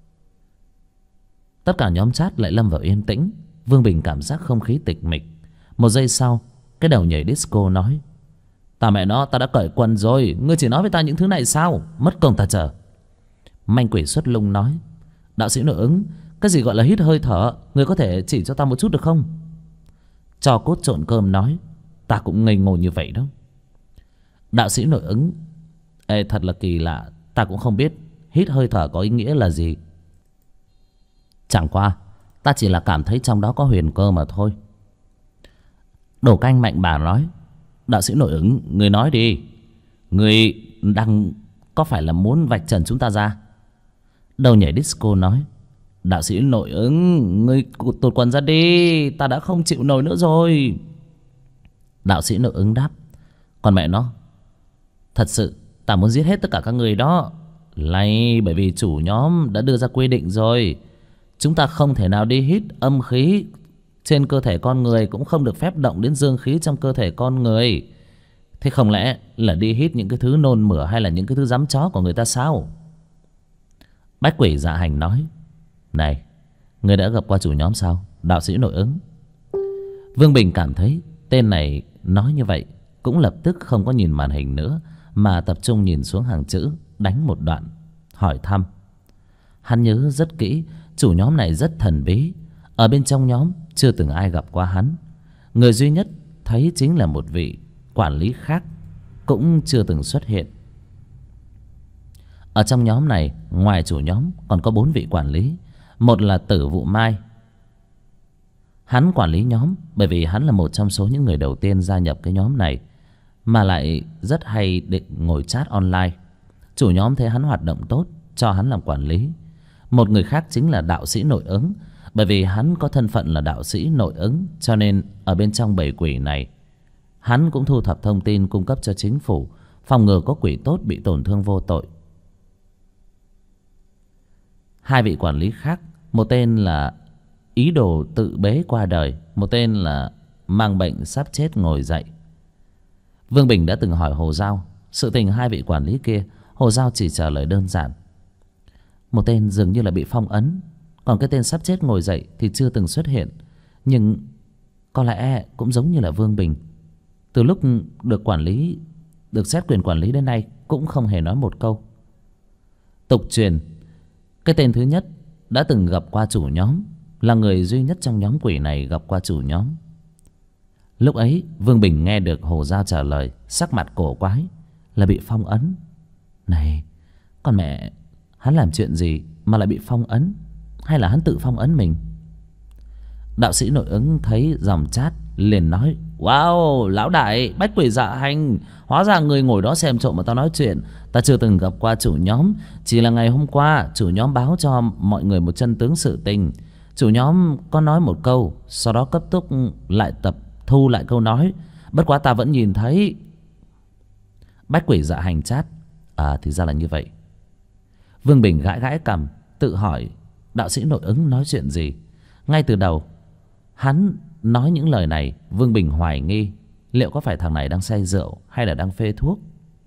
Tất cả nhóm chat lại lâm vào yên tĩnh. Vương Bình cảm giác không khí tịch mịch. Một giây sau, cái đầu nhảy disco nói: "Ta mẹ nó, ta đã cởi quần rồi, ngươi chỉ nói với ta những thứ này sao? Mất công ta chờ." Manh quỷ xuất lung nói: "Đạo sĩ nội ứng, cái gì gọi là hít hơi thở, ngươi có thể chỉ cho ta một chút được không?" Cho cốt trộn cơm nói: "Ta cũng ngây ngô như vậy đó." Đạo sĩ nội ứng: "Ê, thật là kỳ lạ, ta cũng không biết hít hơi thở có ý nghĩa là gì. Chẳng qua ta chỉ là cảm thấy trong đó có huyền cơ mà thôi." Đổ canh mạnh bà nói: "Đạo sĩ nội ứng, người nói đi, người đang có phải là muốn vạch trần chúng ta ra?" Đầu nhảy disco nói: "Đạo sĩ nội ứng, người tụt quần ra đi, ta đã không chịu nổi nữa rồi." Đạo sĩ nội ứng đáp: "Còn mẹ nó, thật sự ta muốn giết hết tất cả các người đó. Lay, bởi vì chủ nhóm đã đưa ra quy định rồi, chúng ta không thể nào đi hít âm khí trên cơ thể con người, cũng không được phép động đến dương khí trong cơ thể con người. Thế không lẽ là đi hít những cái thứ nôn mửa hay là những cái thứ dám chó của người ta sao?" Bách quỷ dạ hành nói: "Này, người đã gặp qua chủ nhóm sao, đạo sĩ nội ứng?" Vương Bình cảm thấy tên này nói như vậy, cũng lập tức không có nhìn màn hình nữa, mà tập trung nhìn xuống hàng chữ, đánh một đoạn, hỏi thăm. Hắn nhớ rất kỹ, chủ nhóm này rất thần bí. Ở bên trong nhóm chưa từng ai gặp qua hắn. Người duy nhất thấy chính là một vị quản lý khác, cũng chưa từng xuất hiện. Ở trong nhóm này, ngoài chủ nhóm còn có 4 vị quản lý. Một là Tử Vụ Mai. Hắn quản lý nhóm bởi vì hắn là một trong số những người đầu tiên gia nhập cái nhóm này, mà lại rất hay định ngồi chat online. Chủ nhóm thấy hắn hoạt động tốt, cho hắn làm quản lý. Một người khác chính là đạo sĩ nội ứng. Bởi vì hắn có thân phận là đạo sĩ nội ứng, cho nên ở bên trong bầy quỷ này, hắn cũng thu thập thông tin cung cấp cho chính phủ, phòng ngừa có quỷ tốt bị tổn thương vô tội. 2 vị quản lý khác, một tên là ý đồ tự bế qua đời, một tên là mang bệnh sắp chết ngồi dậy. Vương Bình đã từng hỏi Hồ Giao sự tình 2 vị quản lý kia. Hồ Giao chỉ trả lời đơn giản: một tên dường như là bị phong ấn, còn cái tên sắp chết ngồi dậy thì chưa từng xuất hiện. Nhưng có lẽ cũng giống như là Vương Bình, từ lúc được xét quyền quản lý đến nay cũng không hề nói một câu. Tục truyền cái tên thứ nhất đã từng gặp qua chủ nhóm, là người duy nhất trong nhóm quỷ này gặp qua chủ nhóm. Lúc ấy Vương Bình nghe được Hồ Giao trả lời, sắc mặt cổ quái: là bị phong ấn. Này, con mẹ, hắn làm chuyện gì mà lại bị phong ấn? Hay là hắn tự phong ấn mình? Đạo sĩ nội ứng thấy dòng chat liền nói: "Wow, lão đại, bách quỷ dạ hành, hóa ra người ngồi đó xem trộm mà tao nói chuyện. Ta chưa từng gặp qua chủ nhóm, chỉ là ngày hôm qua chủ nhóm báo cho mọi người một chân tướng sự tình. Chủ nhóm có nói một câu, sau đó cấp tốc lại thu lại câu nói. Bất quá ta vẫn nhìn thấy." Bách quỷ dạ hành chat: "À, thì ra là như vậy." Vương Bình gãi gãi cằm, tự hỏi đạo sĩ nội ứng nói chuyện gì. Ngay từ đầu hắn nói những lời này, Vương Bình hoài nghi liệu có phải thằng này đang say rượu hay là đang phê thuốc.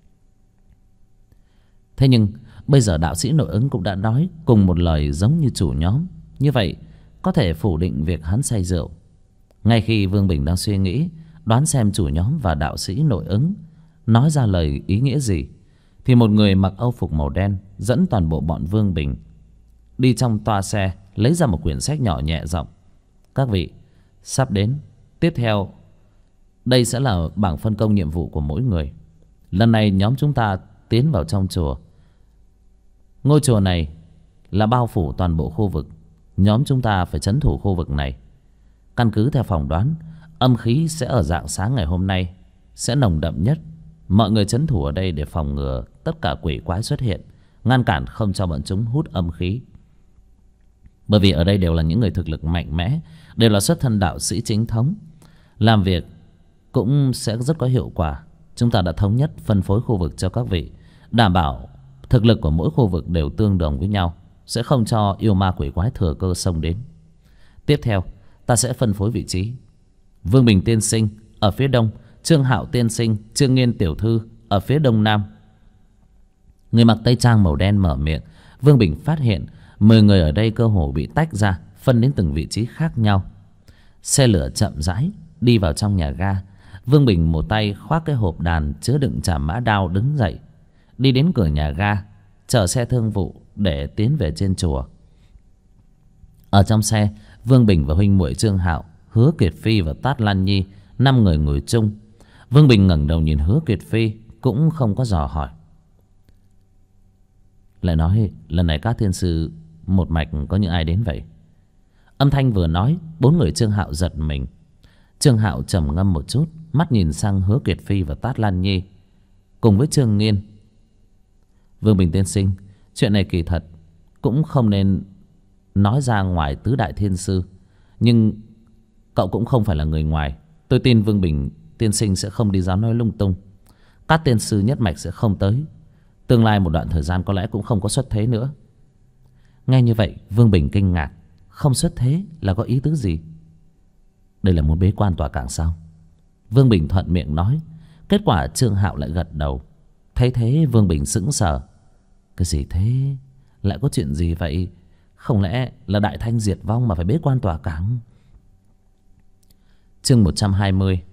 Thế nhưng bây giờ đạo sĩ nội ứng cũng đã nói cùng một lời giống như chủ nhóm, như vậy có thể phủ định việc hắn say rượu. Ngay khi Vương Bình đang suy nghĩ đoán xem chủ nhóm và đạo sĩ nội ứng nói ra lời ý nghĩa gì, thì một người mặc âu phục màu đen dẫn toàn bộ bọn Vương Bình đi trong toa xe, lấy ra một quyển sách nhỏ nhẹ giọng: các vị, sắp đến. Tiếp theo, đây sẽ là bảng phân công nhiệm vụ của mỗi người. Lần này nhóm chúng ta tiến vào trong chùa. Ngôi chùa này là bao phủ toàn bộ khu vực. Nhóm chúng ta phải trấn thủ khu vực này. Căn cứ theo phỏng đoán, âm khí sẽ ở rạng sáng ngày hôm nay sẽ nồng đậm nhất. Mọi người trấn thủ ở đây để phòng ngừa tất cả quỷ quái xuất hiện, ngăn cản không cho bọn chúng hút âm khí. Bởi vì ở đây đều là những người thực lực mạnh mẽ, đều là xuất thân đạo sĩ chính thống, làm việc cũng sẽ rất có hiệu quả. Chúng ta đã thống nhất phân phối khu vực cho các vị, đảm bảo thực lực của mỗi khu vực đều tương đồng với nhau, sẽ không cho yêu ma quỷ quái thừa cơ xông đến. Tiếp theo, ta sẽ phân phối vị trí. Vương Bình tiên sinh ở phía đông, Trương Hạo tiên sinh, Trương Nghiên tiểu thư ở phía đông nam. Người mặc tây trang màu đen mở miệng. Vương Bình phát hiện 10 người ở đây cơ hồ bị tách ra, phân đến từng vị trí khác nhau. Xe lửa chậm rãi đi vào trong nhà ga. Vương Bình một tay khoác cái hộp đàn chứa đựng trảm mã đao, đứng dậy đi đến cửa nhà ga, chờ xe thương vụ để tiến về trên chùa. Ở trong xe, Vương Bình và huynh muội Trương Hạo, Hứa Kiệt Phi và Tát Lan Nhi 5 người ngồi chung. Vương Bình ngẩng đầu nhìn Hứa Kiệt Phi, cũng không có dò hỏi. Lại nói, lần này các thiên sư một mạch có những ai đến vậy? Âm thanh vừa nói, 4 người Trương Hạo giật mình. Trương Hạo trầm ngâm một chút, mắt nhìn sang Hứa Kiệt Phi và Tát Lan Nhi cùng với Trương Nghiên. Vương Bình tiên sinh, chuyện này kỳ thật cũng không nên nói ra ngoài tứ đại thiên sư, nhưng cậu cũng không phải là người ngoài. Tôi tin Vương Bình tiên sinh sẽ không đi giáo nói lung tung. Các tiên sư nhất mạch sẽ không tới. Tương lai một đoạn thời gian có lẽ cũng không có xuất thế nữa. Nghe như vậy, Vương Bình kinh ngạc. Không xuất thế là có ý tứ gì? Đây là muốn bế quan tòa cảng sao? Vương Bình thuận miệng nói. Kết quả Trương Hạo lại gật đầu. Thấy thế Vương Bình sững sờ. Cái gì thế? Lại có chuyện gì vậy? Không lẽ là Đại Thanh diệt vong mà phải bế quan tòa cảng? Chương 120.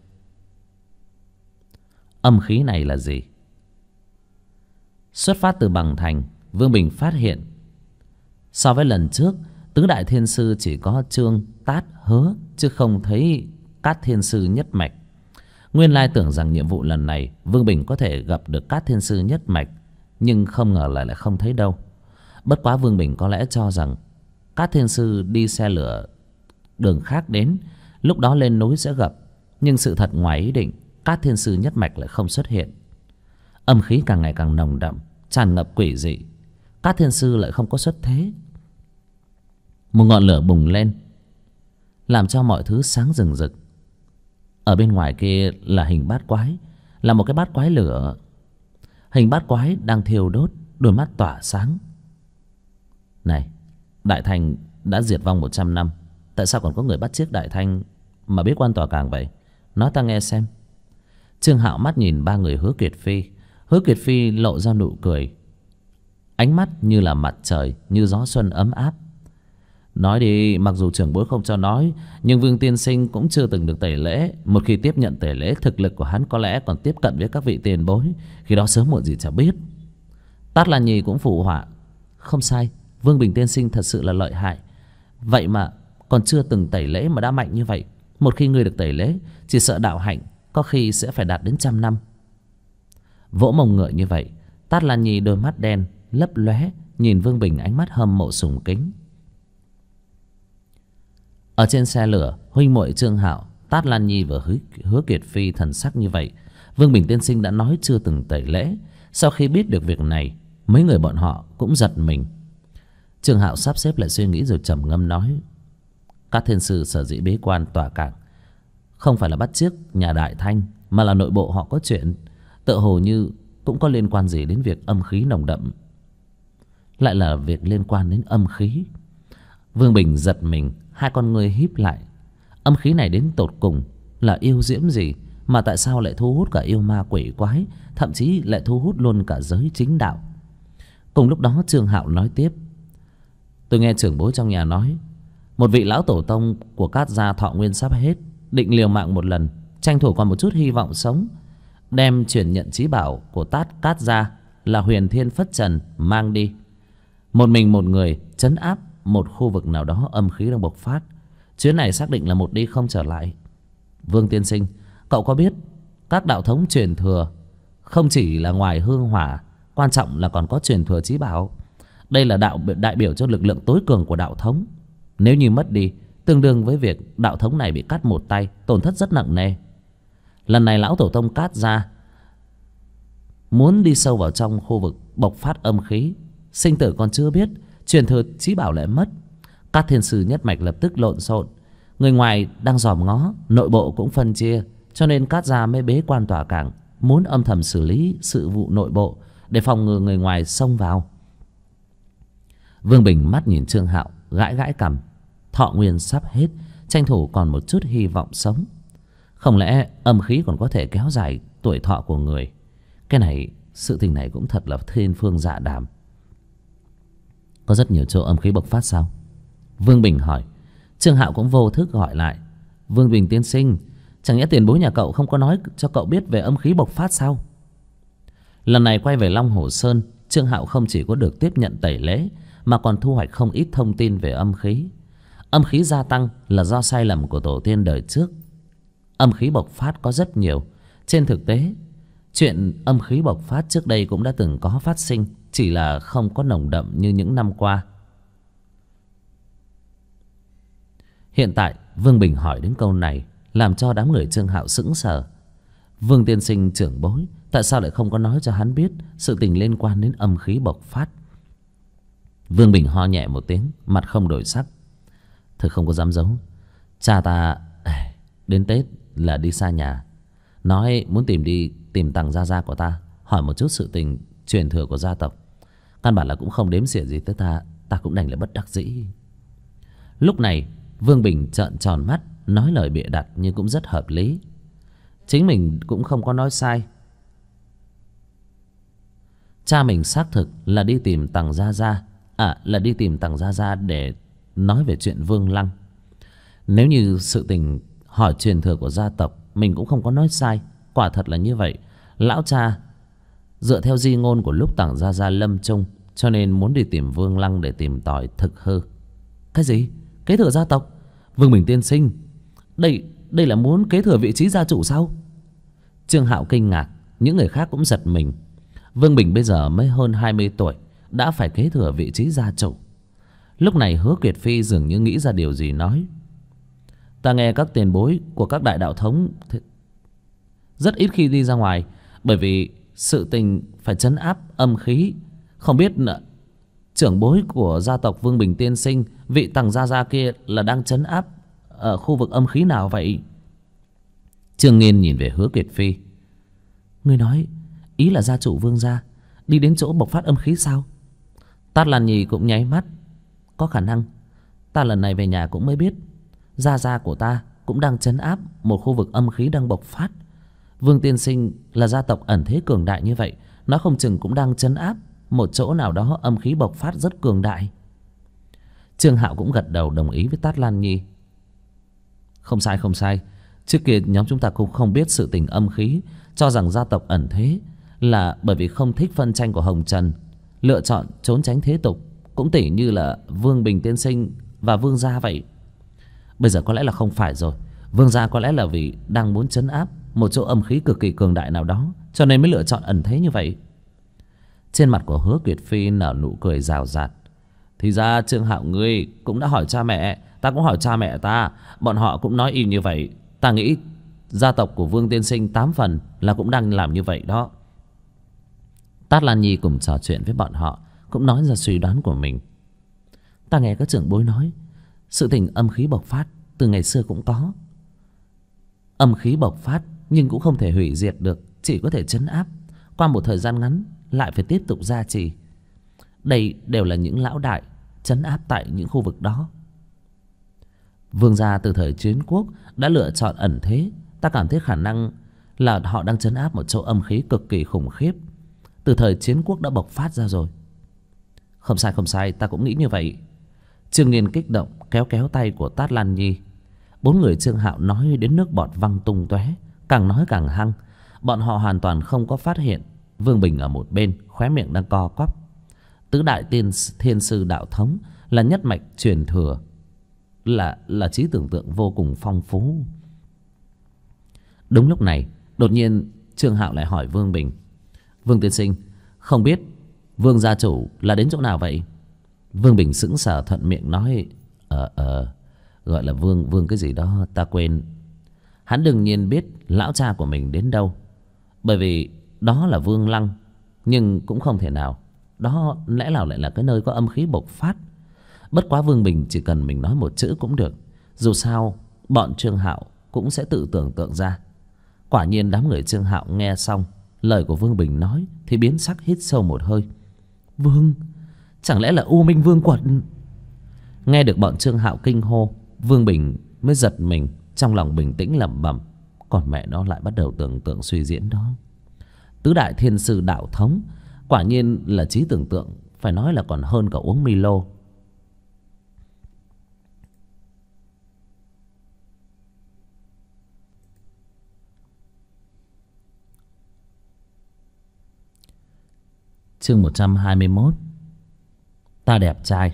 Âm khí này là gì? Xuất phát từ Bằng Thành, Vương Bình phát hiện so với lần trước, tứ đại thiên sư chỉ có Trương, Tát, Hứa, chứ không thấy các thiên sư nhất mạch. Nguyên lai tưởng rằng nhiệm vụ lần này Vương Bình có thể gặp được các thiên sư nhất mạch, nhưng không ngờ lại không thấy đâu. Bất quá Vương Bình có lẽ cho rằng các thiên sư đi xe lửa đường khác đến, lúc đó lên núi sẽ gặp. Nhưng sự thật ngoài ý định, các thiên sư nhất mạch lại không xuất hiện. Âm khí càng ngày càng nồng đậm, tràn ngập quỷ dị. Các thiên sư lại không có xuất thế. Một ngọn lửa bùng lên, làm cho mọi thứ sáng rừng rực. Ở bên ngoài kia là hình bát quái, là một cái bát quái lửa. Hình bát quái đang thiêu đốt, đôi mắt tỏa sáng. Này, Đại Thanh đã diệt vong 100 năm, tại sao còn có người bắt chước Đại Thanh mà bế quan tòa cảng vậy? Nói ta nghe xem. Trương Hạo mắt nhìn 3 người Hứa Kiệt Phi. Hứa Kiệt Phi lộ ra nụ cười, ánh mắt như là mặt trời, như gió xuân ấm áp. Nói đi, mặc dù trưởng bối không cho nói, nhưng Vương tiên sinh cũng chưa từng được tẩy lễ. Một khi tiếp nhận tẩy lễ, thực lực của hắn có lẽ còn tiếp cận với các vị tiền bối. Khi đó sớm muộn gì chả biết. Tát Lan Nhi cũng phụ họa. Không sai, Vương Bình tiên sinh thật sự là lợi hại. Vậy mà còn chưa từng tẩy lễ mà đã mạnh như vậy. Một khi ngươi được tẩy lễ, chỉ sợ đạo hạnh có khi sẽ phải đạt đến 100 năm. Vỗ mông ngựa như vậy, Tát Lan Nhi đôi mắt đen lấp lóe, nhìn Vương Bình ánh mắt hâm mộ sùng kính. Ở trên xe lửa, huynh muội Trương Hạo, Tát Lan Nhi và Hứa Kiệt Phi thần sắc như vậy. Vương Bình tiên sinh đã nói chưa từng tẩy lễ. Sau khi biết được việc này, mấy người bọn họ cũng giật mình. Trương Hạo sắp xếp lại suy nghĩ rồi trầm ngâm nói. Các thiên sư sở dĩ bế quan tòa cảng không phải là bắt chước nhà Đại Thanh, mà là nội bộ họ có chuyện, tựa hồ như cũng có liên quan gì đến việc âm khí nồng đậm. Lại là việc liên quan đến âm khí. Vương Bình giật mình, hai con ngươi híp lại. Âm khí này đến tột cùng là yêu diễm gì mà tại sao lại thu hút cả yêu ma quỷ quái, thậm chí lại thu hút luôn cả giới chính đạo? Cùng lúc đó Trương Hạo nói tiếp. Tôi nghe trưởng bối trong nhà nói, một vị lão tổ tông của Cát gia thọ nguyên sắp hết, định liều mạng một lần, tranh thủ còn một chút hy vọng sống, đem truyền nhận chí bảo của Cát gia là Huyền Thiên phất trần mang đi. Một mình một người trấn áp một khu vực nào đó âm khí đang bộc phát. Chuyến này xác định là một đi không trở lại. Vương tiên sinh, cậu có biết các đạo thống truyền thừa không chỉ là ngoài hương hỏa, quan trọng là còn có truyền thừa chí bảo. Đây là đại biểu cho lực lượng tối cường của đạo thống. Nếu như mất đi, tương đương với việc đạo thống này bị cắt một tay, tổn thất rất nặng nề. Lần này lão tổ tông Cát gia muốn đi sâu vào trong khu vực bộc phát âm khí, sinh tử còn chưa biết, truyền thừa chí bảo lại mất. Các thiên sư nhất mạch lập tức lộn xộn. Người ngoài đang dòm ngó, nội bộ cũng phân chia, cho nên Cát gia mới bế quan tỏa cảng, muốn âm thầm xử lý sự vụ nội bộ để phòng ngừa người ngoài xông vào. Vương Bình mắt nhìn Trương Hạo, gãi gãi cằm. Thọ nguyên sắp hết, tranh thủ còn một chút hy vọng sống. Không lẽ âm khí còn có thể kéo dài tuổi thọ của người? Cái này, sự tình này cũng thật là thiên phương dạ đàm. Có rất nhiều chỗ âm khí bộc phát sao? Vương Bình hỏi. Trương Hạo cũng vô thức gọi lại. Vương Bình tiên sinh, chẳng nhẽ tiền bối nhà cậu không có nói cho cậu biết về âm khí bộc phát sao? Lần này quay về Long Hồ Sơn, Trương Hạo không chỉ có được tiếp nhận tẩy lễ, mà còn thu hoạch không ít thông tin về âm khí. Âm khí gia tăng là do sai lầm của tổ tiên đời trước. Âm khí bộc phát có rất nhiều. Trên thực tế, chuyện âm khí bộc phát trước đây cũng đã từng có phát sinh, chỉ là không có nồng đậm như những năm qua. Hiện tại Vương Bình hỏi đến câu này, làm cho đám người Trương Hạo sững sờ. Vương tiên sinh trưởng bối, tại sao lại không có nói cho hắn biết sự tình liên quan đến âm khí bộc phát? Vương Bình ho nhẹ một tiếng, mặt không đổi sắc. Thật không có dám giấu, cha ta đến Tết là đi xa nhà, nói muốn tìm Tằng gia gia của ta, hỏi một chút sự tình truyền thừa của gia tộc. Căn bản là cũng không đếm xỉa gì tới ta, ta cũng đành là bất đắc dĩ. Lúc này Vương Bình trợn tròn mắt, nói lời bịa đặt nhưng cũng rất hợp lý. Chính mình cũng không có nói sai. Cha mình xác thực là đi tìm Tằng gia gia, là đi tìm Tằng gia gia để nói về chuyện Vương Lăng. Nếu như sự tình hỏi truyền thừa của gia tộc, mình cũng không có nói sai. Quả thật là như vậy. Lão cha dựa theo di ngôn của lúc Tằng gia gia lâm chung, cho nên muốn đi tìm Vương Lăng để tìm tòi thực hư. Cái gì? Kế thừa gia tộc? Vương Bình tiên sinh, đây là muốn kế thừa vị trí gia chủ sao? Trương Hạo kinh ngạc, những người khác cũng giật mình. Vương Bình bây giờ mới hơn 20 tuổi, đã phải kế thừa vị trí gia chủ. Lúc này Hứa Kiệt Phi dường như nghĩ ra điều gì nói. Ta nghe các tiền bối của các đại đạo thống rất ít khi đi ra ngoài, bởi vì sự tình phải trấn áp âm khí. Không biết trưởng bối của gia tộc Vương Bình tiên sinh, vị Tằng gia gia kia là đang trấn áp ở khu vực âm khí nào vậy? Trương Nghiên nhìn về Hứa Kiệt Phi. Ngươi nói ý là gia chủ Vương gia đi đến chỗ bộc phát âm khí sao? Tát Lan Nhi cũng nháy mắt. Có khả năng. Ta lần này về nhà cũng mới biết gia gia của ta cũng đang trấn áp một khu vực âm khí đang bộc phát. Vương tiên sinh là gia tộc ẩn thế cường đại như vậy, nó không chừng cũng đang trấn áp một chỗ nào đó âm khí bộc phát rất cường đại. Trương Hạo cũng gật đầu đồng ý với Tát Lan Nhi. Không sai, không sai. Trước kia nhóm chúng ta cũng không biết sự tình âm khí, cho rằng gia tộc ẩn thế là bởi vì không thích phân tranh của Hồng Trần, lựa chọn trốn tránh thế tục, cũng tỉ như là Vương Bình tiên sinh và Vương gia vậy. Bây giờ có lẽ là không phải rồi. Vương gia có lẽ là vì đang muốn trấn áp một chỗ âm khí cực kỳ cường đại nào đó, cho nên mới lựa chọn ẩn thế như vậy. Trên mặt của Hứa Kiệt Phi nở nụ cười rào rạt. Thì ra Trương Hạo ngươi cũng đã hỏi cha mẹ, ta cũng hỏi cha mẹ ta, bọn họ cũng nói y như vậy. Ta nghĩ gia tộc của Vương tiên sinh 8 phần là cũng đang làm như vậy đó. Tát Lan Nhi cùng trò chuyện với bọn họ, cũng nói ra suy đoán của mình. Ta nghe các trưởng bối nói, sự tình âm khí bộc phát từ ngày xưa cũng có. Âm khí bộc phát nhưng cũng không thể hủy diệt được, chỉ có thể trấn áp. Qua một thời gian ngắn lại phải tiếp tục gia trì. Đây đều là những lão đại trấn áp tại những khu vực đó. Vương gia từ thời Chiến Quốc đã lựa chọn ẩn thế. Ta cảm thấy khả năng là họ đang trấn áp một chỗ âm khí cực kỳ khủng khiếp, từ thời Chiến Quốc đã bộc phát ra rồi. Không sai, không sai, ta cũng nghĩ như vậy. Trương Nghiên kích động kéo kéo tay của Tát Lan Nhi. Bốn người Trương Hạo nói đến nước bọt văng tung tóe, càng nói càng hăng. Bọn họ hoàn toàn không có phát hiện Vương Bình ở một bên khóe miệng đang co quắp. Tứ đại thiên sư đạo thống là nhất mạch truyền thừa, là trí tưởng tượng vô cùng phong phú. Đúng lúc này đột nhiên Trương Hạo lại hỏi Vương Bình: Vương tiên sinh, không biết Vương gia chủ là đến chỗ nào vậy? Vương Bình sững sờ thuận miệng nói: gọi là Vương cái gì đó ta quên. Hắn đương nhiên biết lão cha của mình đến đâu, bởi vì đó là Vương Lăng. Nhưng cũng không thể nào, đó lẽ nào lại là cái nơi có âm khí bộc phát. Bất quá Vương Bình chỉ cần mình nói một chữ cũng được, dù sao bọn Trương Hạo cũng sẽ tự tưởng tượng ra. Quả nhiên đám người Trương Hạo nghe xong lời của Vương Bình nói thì biến sắc, hít sâu một hơi. Vương, chẳng lẽ là U Minh Vương quật? Nghe được bọn Trương Hạo kinh hô, Vương Bình mới giật mình, trong lòng bình tĩnh lẩm bẩm: còn mẹ nó lại bắt đầu tưởng tượng suy diễn đó. Tứ đại thiên sư đạo thống quả nhiên là trí tưởng tượng, phải nói là còn hơn cả uống Milo. Chương 121. Ta đẹp trai.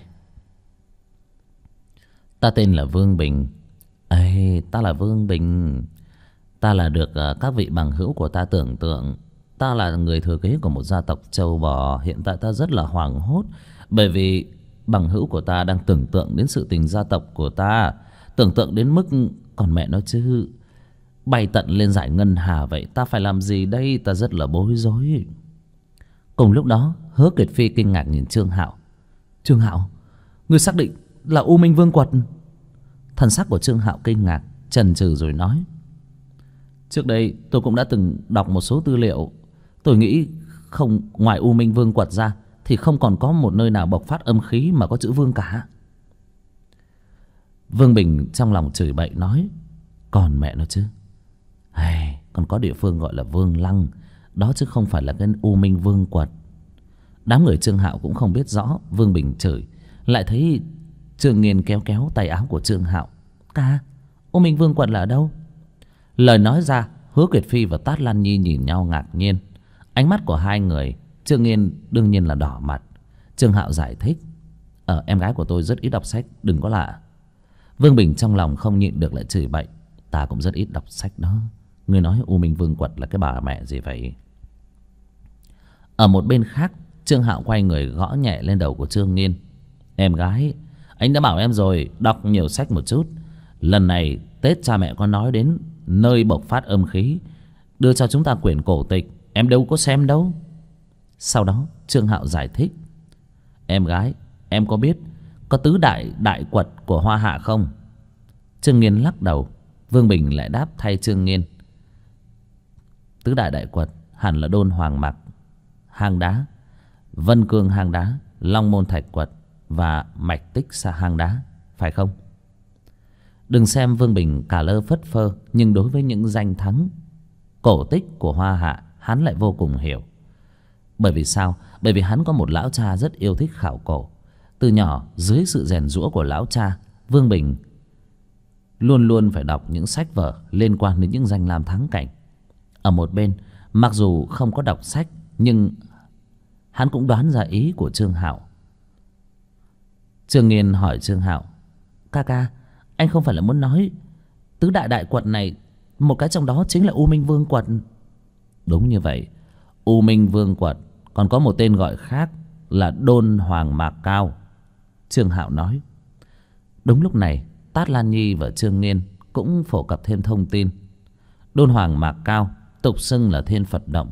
Ta tên là Vương Bình. Ta là Vương Bình. Ta là được các vị bằng hữu của ta tưởng tượng. Ta là người thừa kế của một gia tộc châu bò. Hiện tại ta rất là hoảng hốt, bởi vì bằng hữu của ta đang tưởng tượng đến sự tình gia tộc của ta. Tưởng tượng đến mức còn mẹ nó chứ, bay tận lên giải ngân hà vậy. Ta phải làm gì đây? Ta rất là bối rối. Cùng lúc đó Hứa Kiệt Phi kinh ngạc nhìn Trương Hạo. Trương Hạo, ngươi xác định là U Minh Vương quật? Thần sắc của Trương Hạo kinh ngạc, chần chừ rồi nói: trước đây tôi cũng đã từng đọc một số tư liệu. Tôi nghĩ không, ngoài U Minh Vương quật ra thì không còn có một nơi nào bộc phát âm khí mà có chữ Vương cả. Vương Bình trong lòng chửi bậy nói: còn mẹ nó chứ, còn có địa phương gọi là Vương Lăng đó, chứ không phải là cái U Minh Vương quật. Đám người Trương Hạo cũng không biết rõ Vương Bình chửi, lại thấy Trương Nghiên kéo kéo tay áo của Trương Hạo: ca, U Minh Vương quật là ở đâu? Lời nói ra, Hứa Kiệt Phi và Tát Lan Nhi nhìn nhau ngạc nhiên. Ánh mắt của hai người, Trương Nghiên đương nhiên là đỏ mặt. Trương Hạo giải thích: em gái của tôi rất ít đọc sách, đừng có lạ. Vương Bình trong lòng không nhịn được lại chửi bậy: ta cũng rất ít đọc sách đó. Ngươi nói U Minh Vương quật là cái bà mẹ gì vậy? Ở một bên khác, Trương Hạo quay người gõ nhẹ lên đầu của Trương Nghiên: em gái, anh đã bảo em rồi, đọc nhiều sách một chút. Lần này Tết cha mẹ có nói đến nơi bộc phát âm khí, đưa cho chúng ta quyển cổ tịch, em đâu có xem đâu. Sau đó Trương Hạo giải thích: em gái, em có biết có tứ đại quật của Hoa Hạ không? Trương Nghiên lắc đầu. Vương Bình lại đáp thay Trương Nghiên: tứ đại quật hẳn là Đôn Hoàng Mạc hang đá, Vân Cương hang đá, Long Môn Thạch quật và Mạch Tích Sa hang đá, phải không? Đừng xem Vương Bình cả lơ phất phơ, nhưng đối với những danh thắng cổ tích của Hoa Hạ, hắn lại vô cùng hiểu. Bởi vì sao? Bởi vì hắn có một lão cha rất yêu thích khảo cổ. Từ nhỏ, dưới sự rèn giũa của lão cha, Vương Bình luôn luôn phải đọc những sách vở liên quan đến những danh lam thắng cảnh. Ở một bên, mặc dù không có đọc sách, nhưng hắn cũng đoán ra ý của Trương Hạo. Trương Nghiên hỏi Trương Hạo: ca ca, anh không phải là muốn nói tứ đại quật này, một cái trong đó chính là U Minh Vương quật? Đúng như vậy. U Minh Vương quật còn có một tên gọi khác là Đôn Hoàng Mạc Cao, Trương Hạo nói. Đúng lúc này, Tát Lan Nhi và Trương Nghiên cũng phổ cập thêm thông tin. Đôn Hoàng Mạc Cao tục xưng là Thiên Phật Động,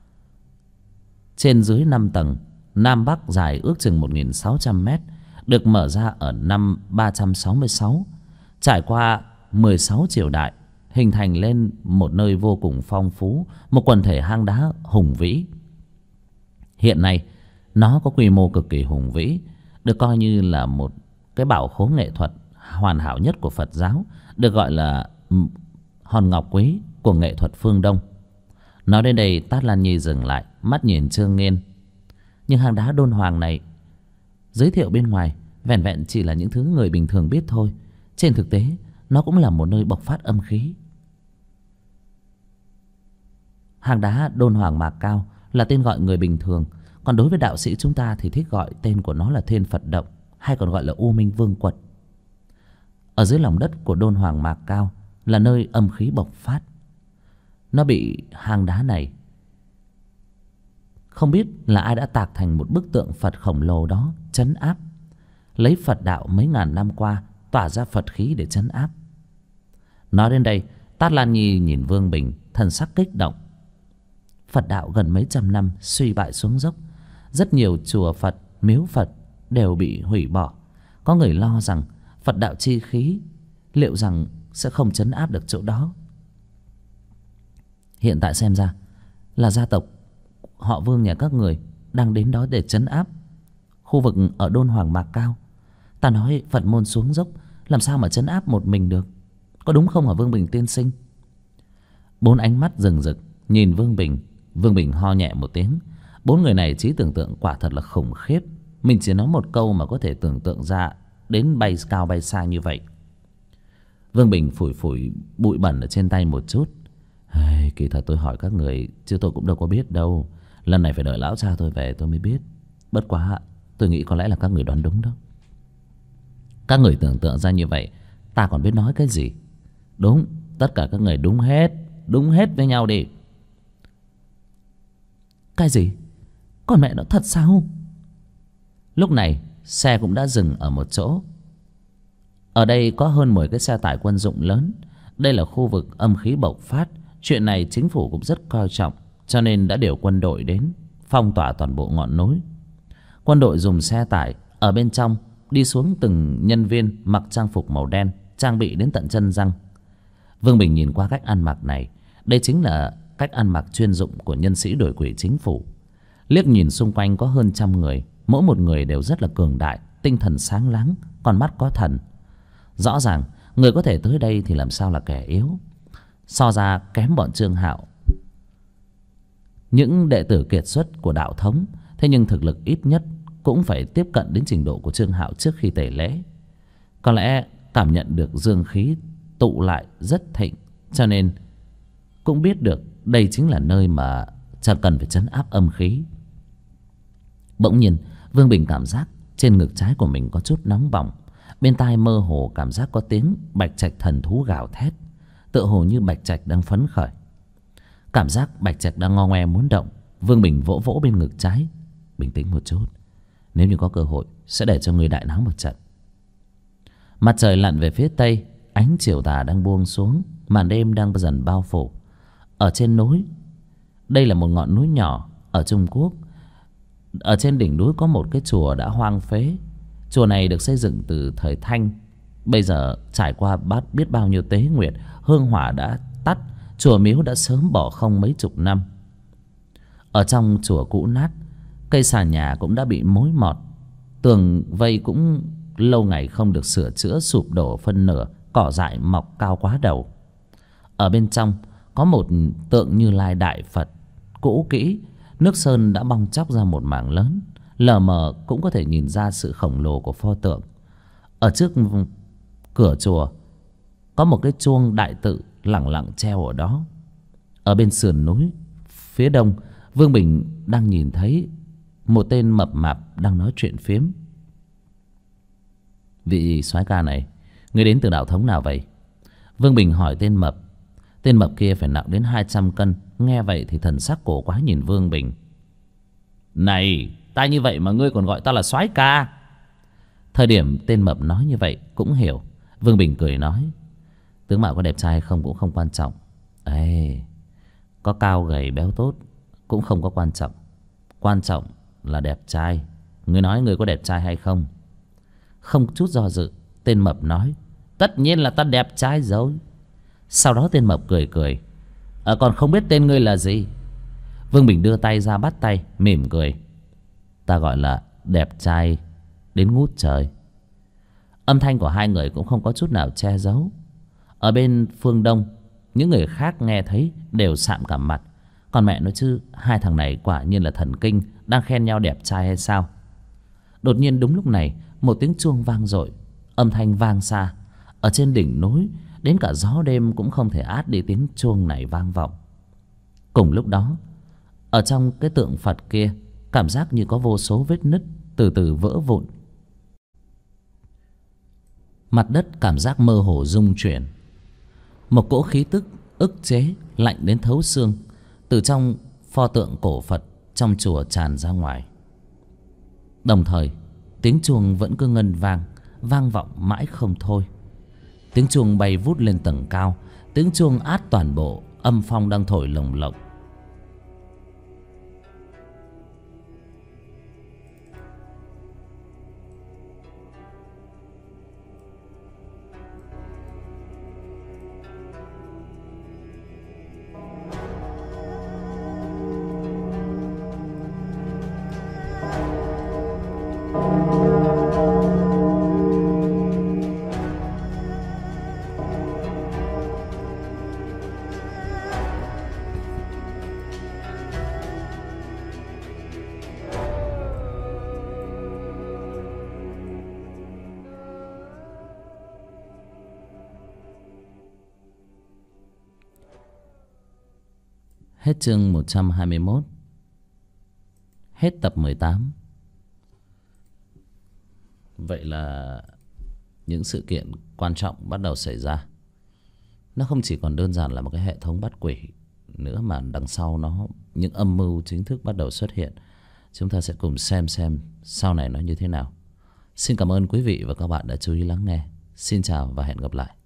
trên dưới 5 tầng, Nam Bắc dài ước chừng 1.600 mét, được mở ra ở năm 366, trải qua 16 triều đại, hình thành lên một nơi vô cùng phong phú, một quần thể hang đá hùng vĩ. Hiện nay nó có quy mô cực kỳ hùng vĩ, được coi như là một cái bảo khố nghệ thuật hoàn hảo nhất của Phật giáo, được gọi là hòn ngọc quý của nghệ thuật phương Đông. Nói đến đây, Tát Lan Nhi dừng lại, mắt nhìn Trương Nghiên. Nhưng hang đá Đôn Hoàng này giới thiệu bên ngoài vẻn vẹn chỉ là những thứ người bình thường biết thôi. Trên thực tế, nó cũng là một nơi bộc phát âm khí. Hang đá Đôn Hoàng Mạc Cao là tên gọi người bình thường, còn đối với đạo sĩ chúng ta thì thích gọi tên của nó là Thiên Phật Động, hay còn gọi là U Minh Vương Quật. Ở dưới lòng đất của Đôn Hoàng Mạc Cao là nơi âm khí bộc phát. Nó bị hang đá này, không biết là ai đã tạc thành một bức tượng Phật khổng lồ đó trấn áp, lấy Phật đạo mấy ngàn năm qua tỏa ra Phật khí để trấn áp. Nói đến đây, Tát Lan Nhi nhìn Vương Bình, thần sắc kích động. Phật đạo gần mấy trăm năm suy bại xuống dốc, rất nhiều chùa Phật, miếu Phật đều bị hủy bỏ. Có người lo rằng Phật đạo chi khí liệu rằng sẽ không trấn áp được chỗ đó. Hiện tại xem ra là gia tộc họ Vương nhà các người đang đến đó để trấn áp khu vực ở Đôn Hoàng Mạc Cao. Ta nói Phật môn xuống dốc, làm sao mà trấn áp một mình được, có đúng không hả Vương Bình tiên sinh? Bốn ánh mắt rừng rực nhìn Vương Bình. Vương Bình ho nhẹ một tiếng. Bốn người này trí tưởng tượng quả thật là khủng khiếp. Mình chỉ nói một câu mà có thể tưởng tượng ra đến bay cao bay xa như vậy. Vương Bình phủi phủi bụi bẩn ở trên tay một chút. Kỳ thật tôi hỏi các người chứ tôi cũng đâu có biết đâu. Lần này phải đợi lão cha tôi về tôi mới biết. Bất quá tôi nghĩ có lẽ là các người đoán đúng đó. Các người tưởng tượng ra như vậy, ta còn biết nói cái gì. Đúng, tất cả các người đúng hết. Đúng hết với nhau đi. Cái gì? Con mẹ nó thật sao? Lúc này xe cũng đã dừng ở một chỗ. Ở đây có hơn 10 cái xe tải quân dụng lớn. Đây là khu vực âm khí bộc phát. Chuyện này chính phủ cũng rất coi trọng, cho nên đã điều quân đội đến phong tỏa toàn bộ ngọn núi. Quân đội dùng xe tải ở bên trong đi xuống từng nhân viên mặc trang phục màu đen, trang bị đến tận chân răng. Vương Bình nhìn qua cách ăn mặc này, đây chính là cách ăn mặc chuyên dụng của nhân sĩ đuổi quỷ chính phủ. Liếc nhìn xung quanh có hơn trăm người, mỗi một người đều rất là cường đại, tinh thần sáng láng, con mắt có thần. Rõ ràng người có thể tới đây thì làm sao là kẻ yếu. So ra kém bọn Trương Hạo, những đệ tử kiệt xuất của đạo thống. Thế nhưng thực lực ít nhất cũng phải tiếp cận đến trình độ của Trương Hạo trước khi tẩy lễ. Có lẽ cảm nhận được dương khí tụ lại rất thịnh, cho nên cũng biết được đây chính là nơi mà chẳng cần phải trấn áp âm khí. Bỗng nhiên Vương Bình cảm giác trên ngực trái của mình có chút nóng bỏng. Bên tai mơ hồ cảm giác có tiếng bạch trạch thần thú gào thét, tựa hồ như bạch trạch đang phấn khởi. Cảm giác bạch trạch đang ngo ngoe muốn động. Vương Bình vỗ vỗ bên ngực trái. Bình tĩnh một chút, nếu như có cơ hội sẽ để cho người đại náo một trận. Mặt trời lặn về phía tây, ánh chiều tà đang buông xuống, màn đêm đang dần bao phủ. Ở trên núi, đây là một ngọn núi nhỏ ở Trung Quốc. Ở trên đỉnh núi có một cái chùa đã hoang phế. Chùa này được xây dựng từ thời Thanh, bây giờ trải qua biết bao nhiêu tế nguyệt, hương hỏa đã tắt, chùa miếu đã sớm bỏ không mấy chục năm. Ở trong chùa cũ nát, cây xà nhà cũng đã bị mối mọt, tường vây cũng lâu ngày không được sửa chữa, sụp đổ phân nửa, cỏ dại mọc cao quá đầu. Ở bên trong có một tượng Như Lai Đại Phật cũ kỹ, nước sơn đã bong tróc ra một mảng lớn, lờ mờ cũng có thể nhìn ra sự khổng lồ của pho tượng. Ở trước cửa chùa có một cái chuông đại tự lẳng lặng treo ở đó. Ở bên sườn núi phía đông, Vương Bình đang nhìn thấy một tên mập mạp đang nói chuyện phiếm. Vị soái ca này, người đến từ đạo thống nào vậy? Vương Bình hỏi tên mập. Tên mập kia phải nặng đến 200 cân. Nghe vậy thì thần sắc cổ quái nhìn Vương Bình. Này, ta như vậy mà ngươi còn gọi ta là soái ca? Thời điểm tên mập nói như vậy cũng hiểu. Vương Bình cười nói, tướng mạo có đẹp trai hay không cũng không quan trọng. Có cao gầy béo tốt cũng không có quan trọng. Quan trọng là đẹp trai. Ngươi nói ngươi có đẹp trai hay không? Không chút do dự, tên mập nói, tất nhiên là ta đẹp trai rồi. Sau đó tên mập cười cười, còn không biết tên ngươi là gì? Vương Bình đưa tay ra bắt tay, mỉm cười, ta gọi là đẹp trai đến ngút trời. Âm thanh của hai người cũng không có chút nào che giấu. Ở bên phương đông, những người khác nghe thấy đều sạm cả mặt. Còn mẹ nói chứ, hai thằng này quả nhiên là thần kinh, đang khen nhau đẹp trai hay sao? Đột nhiên đúng lúc này, một tiếng chuông vang dội, âm thanh vang xa. Ở trên đỉnh núi, đến cả gió đêm cũng không thể át đi tiếng chuông này vang vọng. Cùng lúc đó, Ở trong cái tượng Phật kia, cảm giác như có vô số vết nứt từ từ vỡ vụn. Mặt đất cảm giác mơ hồ rung chuyển. Một cỗ khí tức ức chế lạnh đến thấu xương từ trong pho tượng cổ Phật trong chùa tràn ra ngoài. Đồng thời tiếng chuông vẫn cứ ngân vang, vang vọng mãi không thôi. Tiếng chuông bay vút lên tầng cao, tiếng chuông át toàn bộ âm phong đang thổi lồng lộng. Hết chương 121. Hết tập 18. Vậy là những sự kiện quan trọng bắt đầu xảy ra. Nó không chỉ còn đơn giản là một cái hệ thống bắt quỷ nữa, mà đằng sau nó những âm mưu chính thức bắt đầu xuất hiện. Chúng ta sẽ cùng xem sau này nó như thế nào. Xin cảm ơn quý vị và các bạn đã chú ý lắng nghe. Xin chào và hẹn gặp lại.